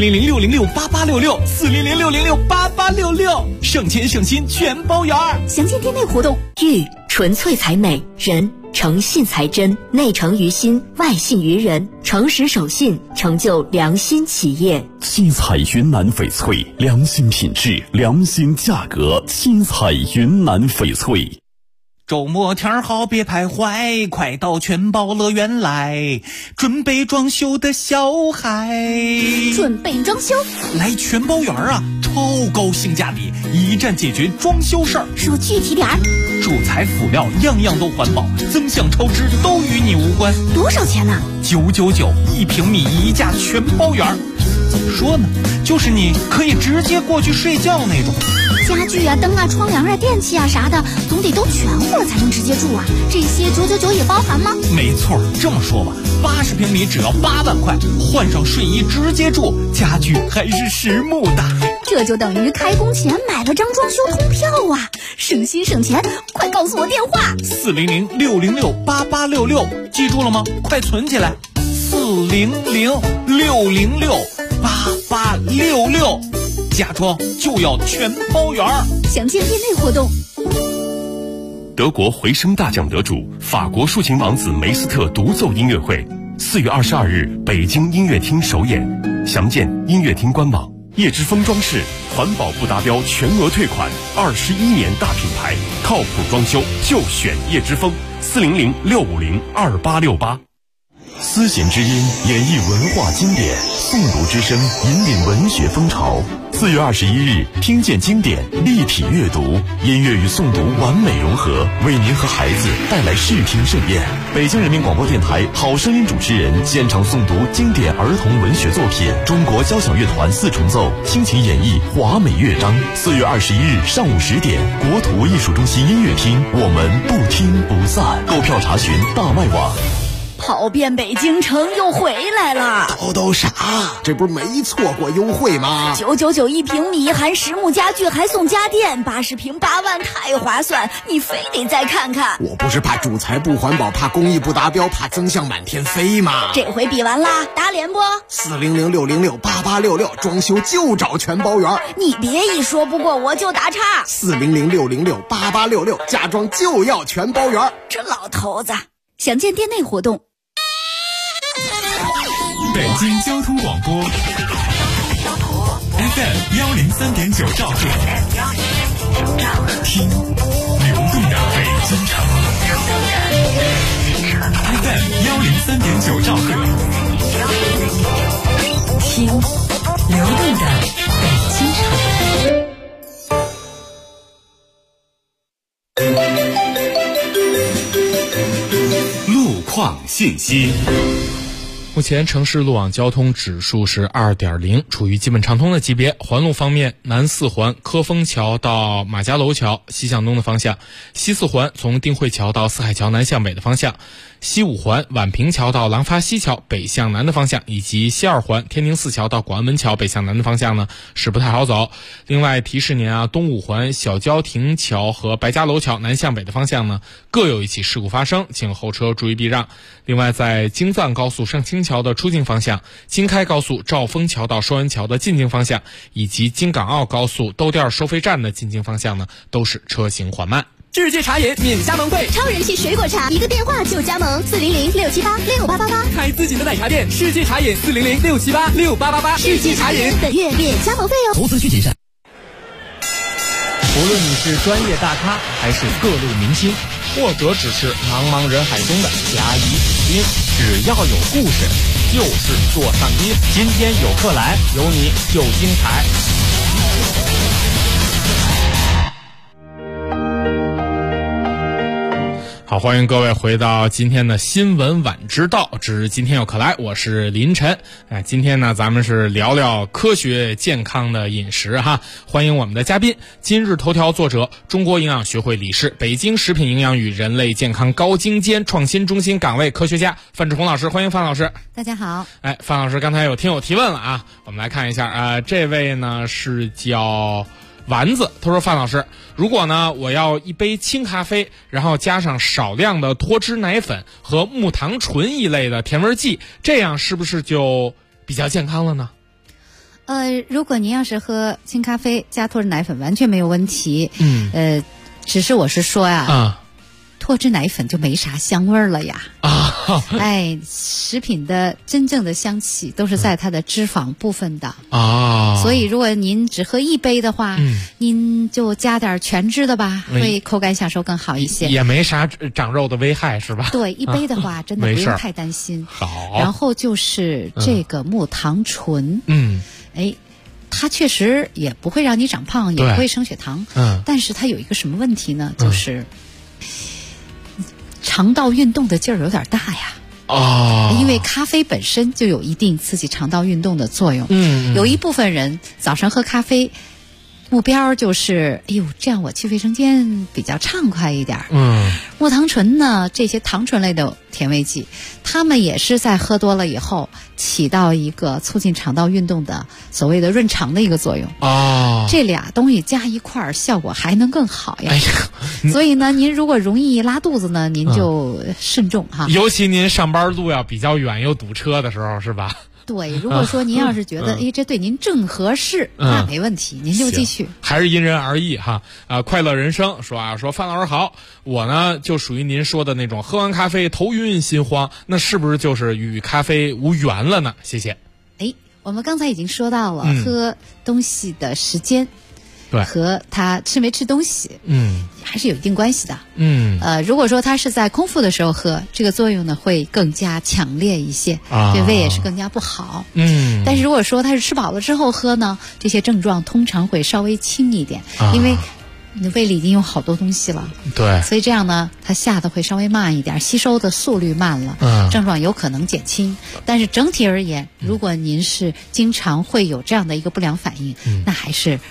？400-606-8866，400-606-8866，省钱省心全包园。
详见店内活动。
玉纯粹才美，人诚信才真，内诚于心，外信于人，诚实守信，成就良心企业。
七彩云南翡翠，良心品质，良心价格。七彩云南翡翠。
周末天好别徘徊，快到全包乐园来，准备装修的小孩。
准备装修？
来全包园啊，超高性价比，一站解决装修事儿。
说具体点儿。
主材辅料样样都环保，增项超支都与你无关。
多少钱呢
？999一平米一价全包园。怎么说呢？就是你可以直接过去睡觉那种。
家具啊、灯啊、窗帘啊、电器啊啥的，总得都全乎了才能直接住啊。这些999也包含吗？
没错，这么说吧，80平米只要8万块，换上睡衣直接住，家具还是实木的。
这就等于开工前买了张装修通票啊，省心省钱。快告诉我电话
，400-606-8866，记住了吗？快存起来，400-606-8866，家装就要全包圆。
详见店内活动。
德国回声大奖得主，法国抒情王子梅斯特独奏音乐会，4月22日北京音乐厅首演，详见音乐厅官网。叶之峰装饰，环保不达标全额退款，21年大品牌，靠谱装修就选叶之峰，400-650-2868。
丝弦之音演绎文化经典，诵读之声引领文学风潮。4月21日，听见经典，立体阅读，音乐与诵读完美融合，为您和孩子带来视听盛宴。北京人民广播电台好声音主持人现场诵读经典儿童文学作品，中国交响乐团4重奏倾情演绎华美乐章。4月21日上午10点，国土艺术中心音乐厅，我们不听不散。购票查询大麦网。
跑遍北京城又回来了。
叨啥？这不是没错过优惠吗
？999一平米，含实木家具还送家电，80平8万，太划算！你非得再看看。
我不是怕主材不环保，怕工艺不达标，怕增项满天飞吗？
这回比完啦，打脸不？400-606-8866，装修就找全包圆。你别一说不过我就打岔。
400-606-8866，家装就要全包圆。
这老头子，详见店内活动。
北京交通广播 FM 103.9兆赫，听流动的北京城。FM 103.9兆赫，听流动的北京城。路况信息。
目前城市路网交通指数是 2.0， 处于基本畅通的级别。环路方面，南四环科丰桥到马家楼桥西向东的方向，西四环从定慧桥到四海桥南向北的方向，西五环宛平桥到廊坊西桥北向南的方向，以及西二环天宁寺桥到广安门桥北向南的方向呢是不太好走。另外提示您啊，东五环小郊亭桥和白家楼桥南向北的方向呢各有一起事故发生，请后车注意避让。另外在京藏高速上清桥的出境方向，京开高速兆丰桥到双安桥的进京方向，以及京港澳高速兜店收费站的进京方向呢都是车行缓慢。
世界茶饮免加盟费，
超人气水果茶，一个电话就加盟，400-678-6888，
开自己的奶茶店。世界茶饮400-678-6888，
世界茶饮本月免加盟费哦。
投资需谨慎。无论你是专业大咖，还是各路明星，
或者只是茫茫人海中的
甲乙丙丁，只要有故事，就是做上宾。今天有客来，有你就精彩。
好，欢迎各位回到今天的新闻晚知道之今天有客来，我是林晨。今天呢咱们是聊聊科学健康的饮食哈。欢迎我们的嘉宾，今日头条作者，中国营养学会理事，北京食品营养与人类健康高精尖创新中心岗位科学家范志红老师。欢迎范老师。
大家好。
范老师刚才有听友提问了啊，我们来看一下这位呢是叫丸子，他说范老师，如果呢我要一杯清咖啡，然后加上少量的脱脂奶粉和木糖醇一类的甜味剂，这样是不是就比较健康了呢？
如果您要是喝清咖啡加脱脂奶粉完全没有问题。只是我是说呀，脱脂奶粉就没啥香味儿了呀。食品的真正的香气都是在它的脂肪部分的所以如果您只喝一杯的话，您就加点全脂的吧，会口感享受更好一些，
也没啥长肉的危害是吧？
对，一杯的话真的不用太担心。
好，
然后就是这个木糖醇，它确实也不会让你长胖，也不会升血糖，但是它有一个什么问题呢？就是肠道运动的劲儿有点大呀。因为咖啡本身就有一定刺激肠道运动的作用。有一部分人早上喝咖啡，目标就是这样我去卫生间比较畅快一点。木糖醇呢，这些糖醇类的甜味剂，它们也是在喝多了以后起到一个促进肠道运动的所谓的润肠的一个作用。这俩东西加一块儿，效果还能更好呀。所以呢，您如果容易拉肚子呢，您就慎重哈。
尤其您上班路要比较远又堵车的时候，是吧？
对，如果说您要是觉得这对您正合适，那没问题，您就继续。
还是因人而异哈。快乐人生说范老师好，我呢就属于您说的那种喝完咖啡头晕心慌，那是不是就是与咖啡无缘了呢？谢谢。
我们刚才已经说到了喝东西的时间，对，和他吃没吃东西，还是有一定关系的。如果说他是在空腹的时候喝，这个作用呢会更加强烈一些，对胃也是更加不好。但是如果说他是吃饱了之后喝呢，这些症状通常会稍微轻一点，因为你的胃里已经有好多东西了，
对，
所以这样呢，它下的会稍微慢一点，吸收的速率慢了，症状有可能减轻。但是整体而言，如果您是经常会有这样的一个不良反应，那还是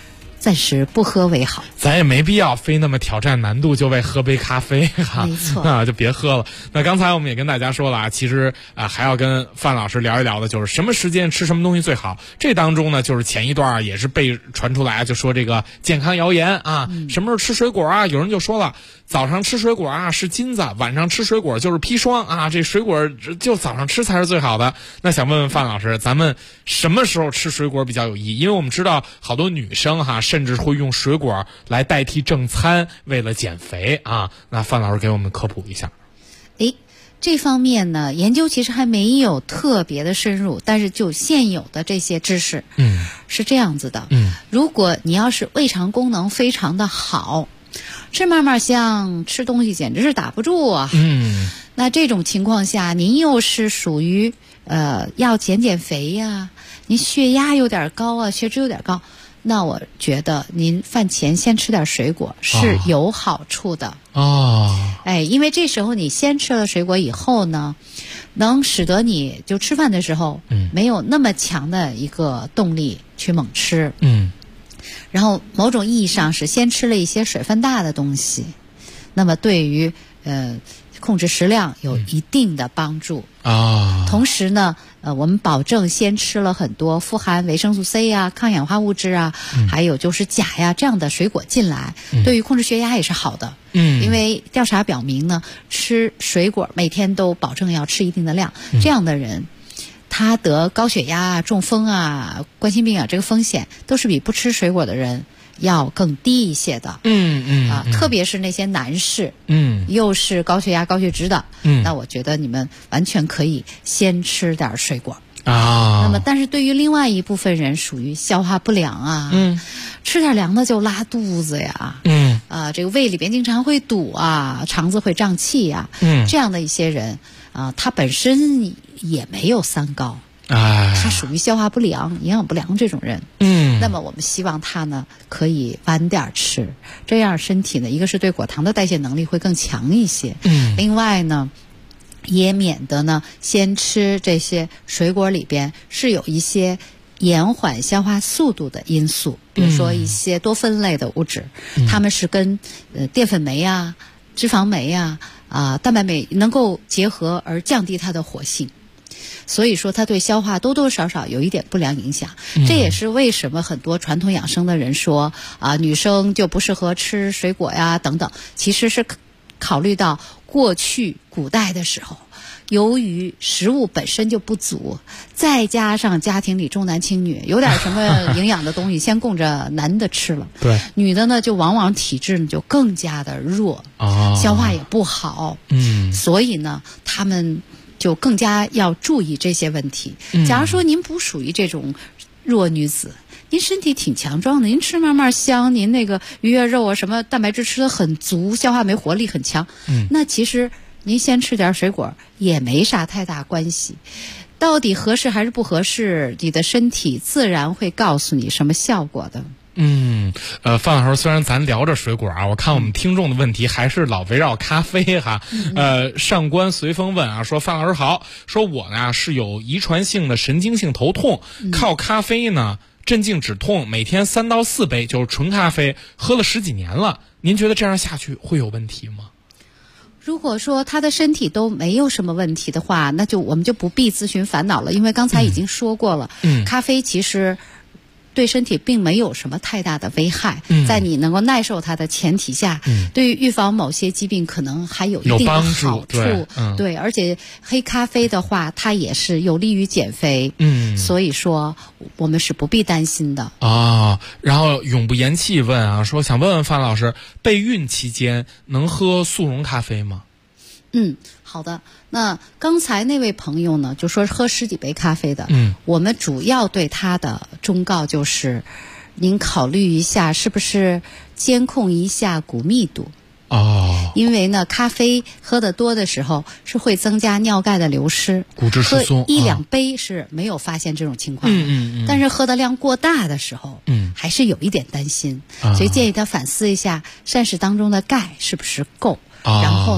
暂时不喝为好。
咱也没必要非那么挑战难度就为喝杯咖啡哈，
没错
就别喝了。那刚才我们也跟大家说了啊，其实还要跟范老师聊一聊的就是什么时间吃什么东西最好。这当中呢，就是前一段也是被传出来，就说这个健康谣言啊，什么时候吃水果啊？有人就说了，早上吃水果啊是金子，晚上吃水果就是砒霜啊，这水果就早上吃才是最好的。那想问问范老师，咱们什么时候吃水果比较有益？因为我们知道好多女生哈，甚至会用水果来代替正餐，为了减肥啊。那范老师给我们科普一下。
这方面呢，研究其实还没有特别的深入，但是就现有的这些知识，是这样子的。如果你要是胃肠功能非常的好，吃嘛嘛香，吃东西简直是打不住啊。那这种情况下，您又是属于要减肥呀，您血压有点高啊，血脂有点高。那我觉得您饭前先吃点水果是有好处的因为这时候你先吃了水果以后呢，能使得你就吃饭的时候没有那么强的一个动力去猛吃然后某种意义上是先吃了一些水分大的东西，那么对于控制食量有一定的帮助同时呢我们保证先吃了很多富含维生素 C 啊、抗氧化物质啊还有就是钾呀这样的水果进来对于控制血压也是好的因为调查表明呢，吃水果每天都保证要吃一定的量这样的人他得高血压啊、中风啊、冠心病啊这个风险都是比不吃水果的人要更低一些的特别是那些男士又是高血压高血脂的那我觉得你们完全可以先吃点水果那么但是对于另外一部分人属于消化不良啊吃点凉的就拉肚子呀这个胃里边经常会堵啊，肠子会胀气呀这样的一些人他本身也没有三高他属于消化不良、营养不良这种人那么我们希望他呢可以晚点吃，这样身体呢一个是对果糖的代谢能力会更强一些另外呢也免得呢先吃这些水果里边是有一些延缓消化速度的因素，比如说一些多酚类的物质它们是跟淀粉酶啊、脂肪酶啊、蛋白酶能够结合而降低它的活性，所以说它对消化多多少少有一点不良影响这也是为什么很多传统养生的人说女生就不适合吃水果呀等等，其实是考虑到过去古代的时候由于食物本身就不足，再加上家庭里重男轻女，有点什么营养的东西先供着男的吃了对，女的呢就往往体质呢就更加的弱消化也不好所以呢他们就更加要注意这些问题假如说您不属于这种弱女子，您身体挺强壮的，您吃嘛嘛香，您那个鱼跃肉啊什么蛋白质吃得很足，消化酶活力很强那其实您先吃点水果也没啥太大关系，到底合适还是不合适，你的身体自然会告诉你什么效果的
范老师，虽然咱聊着水果我看我们听众的问题还是老围绕咖啡哈。上官随风问说范老师好，说我呢是有遗传性的神经性头痛，靠咖啡呢镇静止痛，每天3到4杯就是纯咖啡，喝了10几年了，您觉得这样下去会有问题吗？
如果说他的身体都没有什么问题的话，那就我们就不必咨询烦恼了，因为刚才已经说过了咖啡其实对身体并没有什么太大的危害在你能够耐受它的前提下对于预防某些疾病可能还有一定的好处对而且黑咖啡的话它也是有利于减肥所以说我们是不必担心的
然后永不言弃问说想问问范老师，备孕期间能喝速溶咖啡吗？
好的，那刚才那位朋友呢就说喝10几杯咖啡的我们主要对他的忠告就是您考虑一下是不是监控一下骨密度因为呢咖啡喝得多的时候是会增加尿钙的流失，
骨质疏松
喝1-2杯是没有发现这种情况但是喝的量过大的时候还是有一点担心所以建议他反思一下膳食当中的钙是不是够然后呢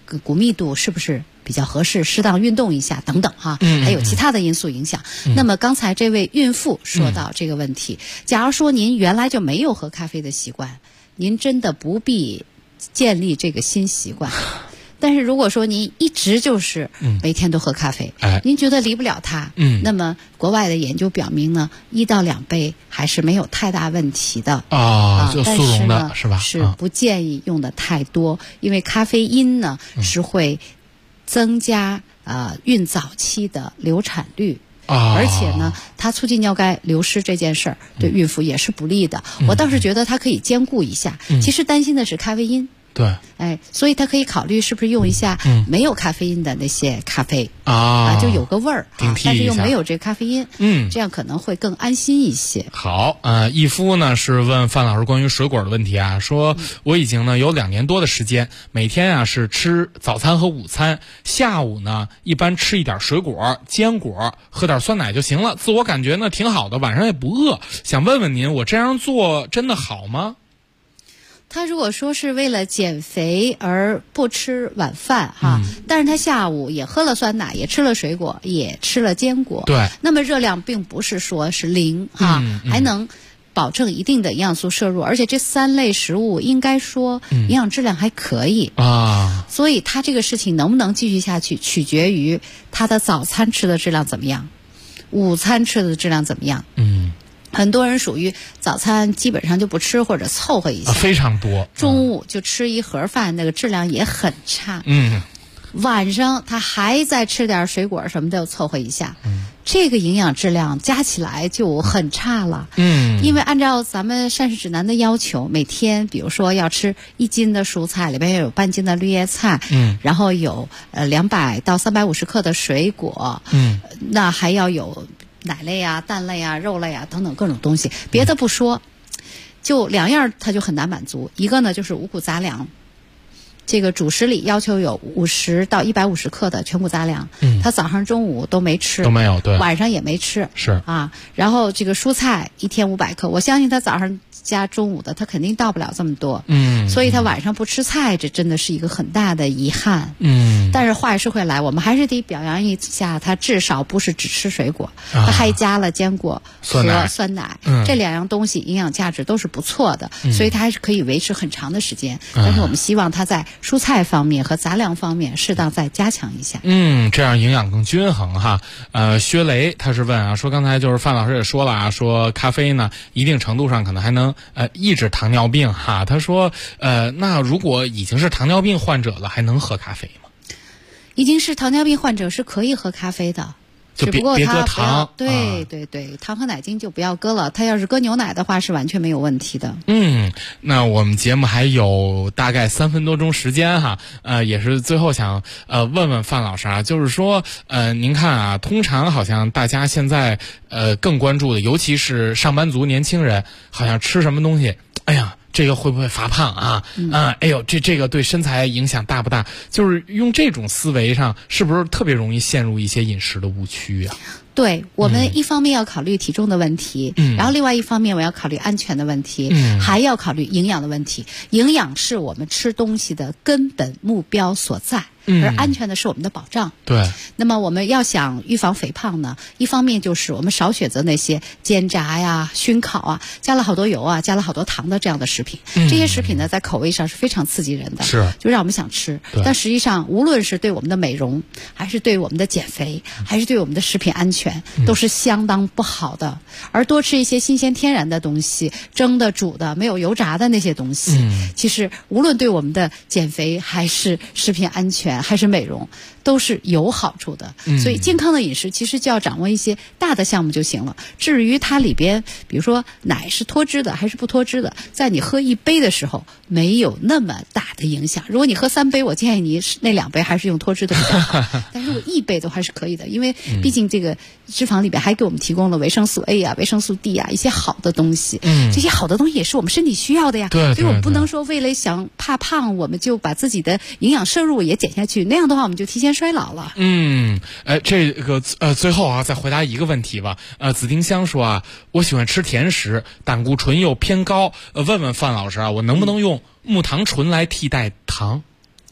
骨密度是不是比较合适，适当运动一下等等哈，还有其他的因素影响。那么刚才这位孕妇说到这个问题，假如说您原来就没有喝咖啡的习惯，您真的不必建立这个新习惯。但是如果说您一直就是每天都喝咖啡，您觉得离不了它，那么国外的研究表明呢，1到2杯还是没有太大问题的
就速溶的是吧？
是不建议用的太多，因为咖啡因呢是会增加孕早期的流产率。而且呢，它促进尿钙流失这件事儿对孕妇也是不利的。我倒是觉得它可以兼顾一下。其实担心的是咖啡因。
对，
所以他可以考虑是不是用一下没有咖啡因的那些咖啡就有个味儿，但是又没有这咖啡因，这样可能会更安心一些。
好，义夫呢是问范老师关于水果的问题啊，说我已经呢有2年多的时间，每天啊是吃早餐和午餐，下午呢一般吃一点水果、坚果，喝点酸奶就行了，自我感觉呢挺好的，晚上也不饿。想问问您，我这样做真的好吗？
他如果说是为了减肥而不吃晚饭但是他下午也喝了酸奶，也吃了水果，也吃了坚果，
对，
那么热量并不是说是0还能保证一定的营养素摄入，而且这3类食物应该说营养质量还可以所以他这个事情能不能继续下去，取决于他的早餐吃的质量怎么样，午餐吃的质量怎么样。很多人属于早餐基本上就不吃或者凑合一下，
非常多。
中午就吃一盒饭，那个质量也很差。晚上他还再吃点水果什么的，凑合一下。这个营养质量加起来就很差了。因为按照咱们膳食指南的要求，每天比如说要吃1斤的蔬菜，里边要有半斤的绿叶菜，然后有200到350克的水果，那还要有奶类啊、蛋类啊、肉类啊等等各种东西。别的不说，就2样它就很难满足。一个呢就是五谷杂粮，这个主食里要求有50到150克的全谷杂粮，他早上中午都没吃，
都没有，对，
晚上也没吃，
是
然后这个蔬菜1天500克，我相信他早上加中午的他肯定到不了这么多，所以他晚上不吃菜，这真的是一个很大的遗憾。但是话也说回来，我们还是得表扬一下他，至少不是只吃水果，他还加了坚果和酸奶，这2样东西营养价值都是不错的，所以他还是可以维持很长的时间。但是我们希望他在蔬菜方面和杂粮方面适当再加强一下。
这样营养更均衡哈。薛雷他是问说刚才就是范老师也说了说咖啡呢一定程度上可能还能抑制糖尿病哈。他说那如果已经是糖尿病患者了，还能喝咖啡吗？
已经是糖尿病患者是可以喝咖啡的，
就别搁糖。
对，糖和奶精就不要搁了。他要是搁牛奶的话，是完全没有问题的。
那我们节目还有大概3分多钟时间哈，也是最后想问问范老师就是说您看通常好像大家现在更关注的，尤其是上班族年轻人，好像吃什么东西，哎呀。这个会不会发胖哎呦，这个对身材影响大不大？就是用这种思维上，是不是特别容易陷入一些饮食的误区啊？
对，我们一方面要考虑体重的问题，然后另外一方面我要考虑安全的问题，还要考虑营养的问题。营养是我们吃东西的根本目标所在。而安全的是我们的保障。
对。
那么我们要想预防肥胖呢，一方面就是我们少选择那些煎炸呀、熏烤加了好多油加了好多糖的这样的食品。这些食品呢，在口味上是非常刺激人的，就让我们想吃。但实际上，无论是对我们的美容，还是对我们的减肥，还是对我们的食品安全，都是相当不好的。而多吃一些新鲜天然的东西，蒸的、煮的、没有油炸的那些东西，其实无论对我们的减肥还是食品安全还是美容都是有好处的。所以健康的饮食其实就要掌握一些大的项目就行了。至于它里边比如说奶是脱脂的还是不脱脂的，在你喝1杯的时候没有那么大的影响。如果你喝3杯，我建议你那2杯还是用脱脂的比较好但是如果1杯都还是可以的，因为毕竟这个脂肪里边还给我们提供了维生素 A 维生素 D 一些好的东西。这些好的东西也是我们身体需要的呀。
对，
所以我们不能说为了想怕胖，我们就把自己的营养摄入也减下去，那样的话我们就提前衰老了。
这个最后再回答一个问题吧。紫丁香说我喜欢吃甜食，胆固醇又偏高，问问范老师我能不能用木糖醇来替代糖？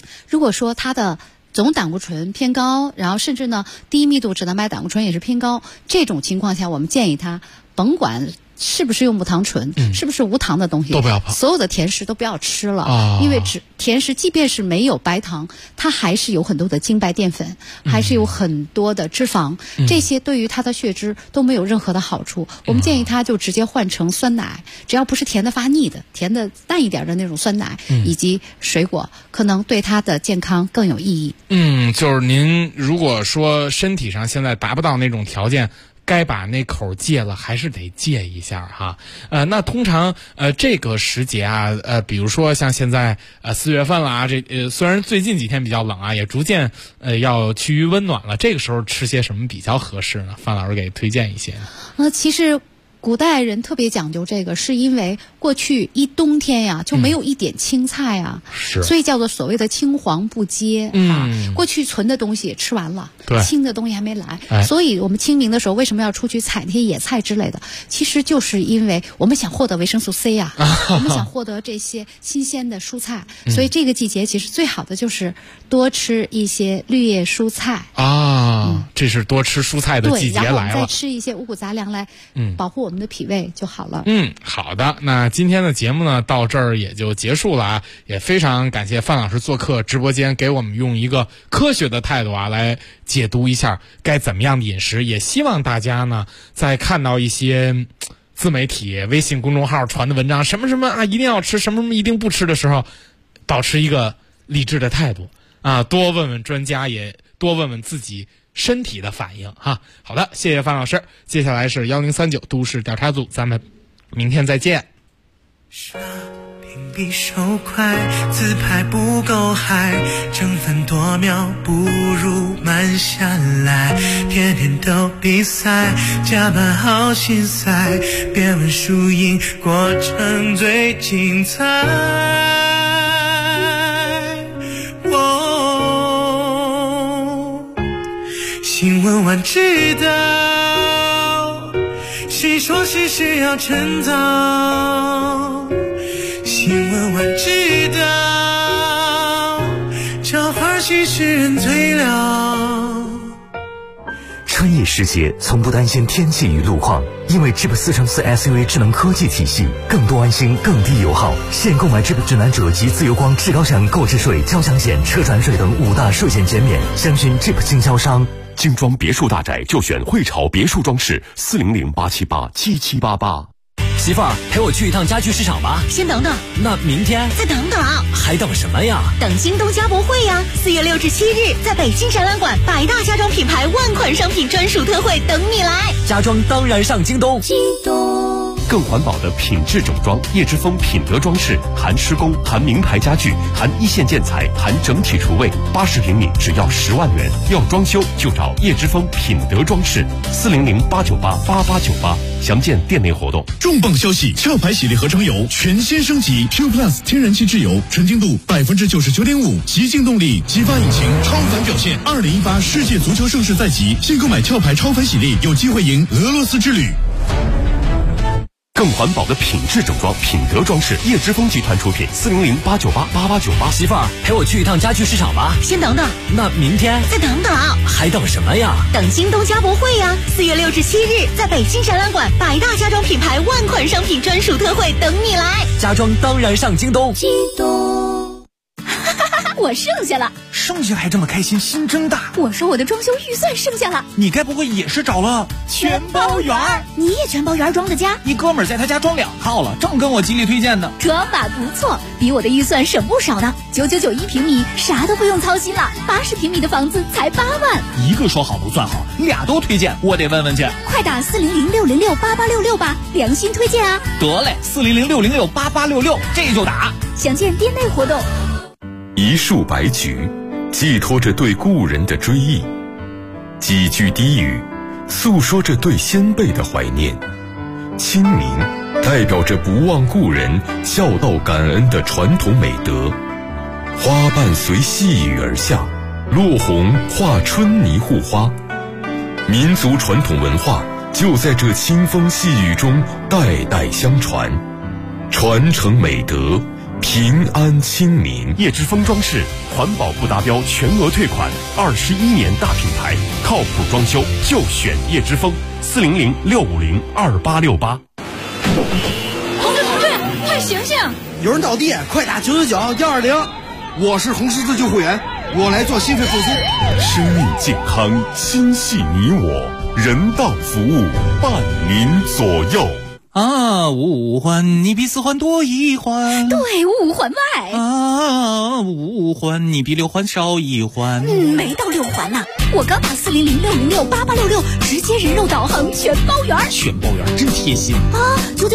如果说它的总胆固醇偏高，然后甚至呢低密度脂蛋白胆固醇也是偏高，这种情况下我们建议他甭管是不是用木糖醇，是不是无糖的东西
都不要碰，
所有的甜食都不要吃了，因为甜食即便是没有白糖，它还是有很多的精白淀粉，还是有很多的脂肪，这些对于它的血脂都没有任何的好处。我们建议他就直接换成酸奶，只要不是甜的发腻的，甜的淡一点的那种酸奶，以及水果，可能对他的健康更有意义。
就是您如果说身体上现在达不到那种条件，该把那口戒了，还是得戒一下哈。那通常这个时节啊，比如说像现在4月份了啊，虽然最近几天比较冷啊，也逐渐要趋于温暖了。这个时候吃些什么比较合适呢？范老师给推荐一些。
其实古代人特别讲究这个，是因为过去一冬天呀就没有一点青菜啊，所以叫做所谓的青黄不接过去存的东西也吃完了，青的东西还没来，所以我们清明的时候为什么要出去采那些野菜之类的？其实就是因为我们想获得维生素 C 啊，我们想获得这些新鲜的蔬菜，所以这个季节其实最好的就是多吃一些绿叶蔬菜
这是多吃蔬菜的季节来了。
然后我们再吃一些五谷杂粮来保护我们的脾胃就好了。
好的，那今天的节目呢到这儿也就结束了啊，也非常感谢范老师做客直播间，给我们用一个科学的态度啊来解读一下该怎么样的饮食。也希望大家呢在看到一些自媒体微信公众号传的文章什么什么啊一定要吃，什么什么一定不吃的时候，保持一个理智的态度啊，多问问专家，也多问问自己身体的反应哈。好的，谢谢范老师。接下来是1039都市调查组，咱们明天再见。
比手快，自拍不够嗨，争分夺秒不如慢下来，天天都比赛，加班好心塞，别问输赢，过程最精彩。新闻晚知道，谁说事事要趁早，新闻晚知道，叫花絮使人醉了。
春意时节从不担心天气与路况，因为 Jeep 4x4 SUV 智能科技体系，更多安心，更低油耗。现购买 Jeep 智囊者及自由光至高享购置税、交强险、车船税等5大税险减免，详询 Jeep 经销商。
精装别墅大宅就选汇潮别墅装饰，400-878-7788。
媳妇儿，陪我去一趟家具市场吧。
先等等，
那明天
再等等，
还等什么呀？
等京东家博会呀！4月6至7日，在北京展览馆，100大家装品牌万款商品专属特惠等你来。
家装当然上京东。
京东
更环保的品质整装，叶之峰品德装饰，含施工，含名牌家具，含一线建材，含整体厨卫，80平米只要10万元。要装修就找叶之峰品德装饰，400-898-8898，详见店内活动。
重磅消息！壳牌洗涤合成油全新升级 ，Pure Plus 天然气质油，纯净度99.5%，极净动力，激发引擎，超凡表现。2018世界足球盛世在即，现购买壳牌超凡洗涤，有机会赢俄罗斯之旅。
更环保的品质整装，品德装饰，叶之峰集团出品，400-898-8898。
媳妇儿，陪我去一趟家具市场吧。
先等等，
那明天
再等等，
还等什么呀？
等京东家博会呀！4月6至7日，在北京展览馆，100大家装品牌万款商品专属特惠等你来。
家装当然上京东。
京东。我剩下了，
剩下还这么开心，心真大。
我说我的装修预算剩下了，
你该不会也是找了
全包园？你也全包园装的家？
一哥们儿在他家装2套了，正跟我极力推荐的。
装法不错，比我的预算省不少呢。9991平米，啥都不用操心了。80平米的房子才8万。
一个说好不算好，2都推荐，我得问问去。
快打400-606-8866吧，良心推荐啊！
得嘞，400-606-8866，这就打。
详见店内活动。
一束白菊，寄托着对故人的追忆；几句低语，诉说着对先辈的怀念。清明代表着不忘故人、孝道感恩的传统美德。花瓣随细雨而下，落红化春泥护花。民族传统文化就在这清风细雨中代代相传，传承美德，
平安亲民。叶之峰装饰，环保不达标全额退款，21年大品牌，靠谱装修就选叶之峰，400-650-2868。
同志，快醒醒！
有人倒地，快打999-120。我是红十字救护员，我来做心肺复苏。
生命健康，心系你我，人道服务伴您左右。
啊，五环你比4环多1环，
对，5环外。
啊，5环你比6环少1环。
没到6环呢，我刚打400-606-8866，直接人肉导航全包圆。
全包圆真贴心
啊！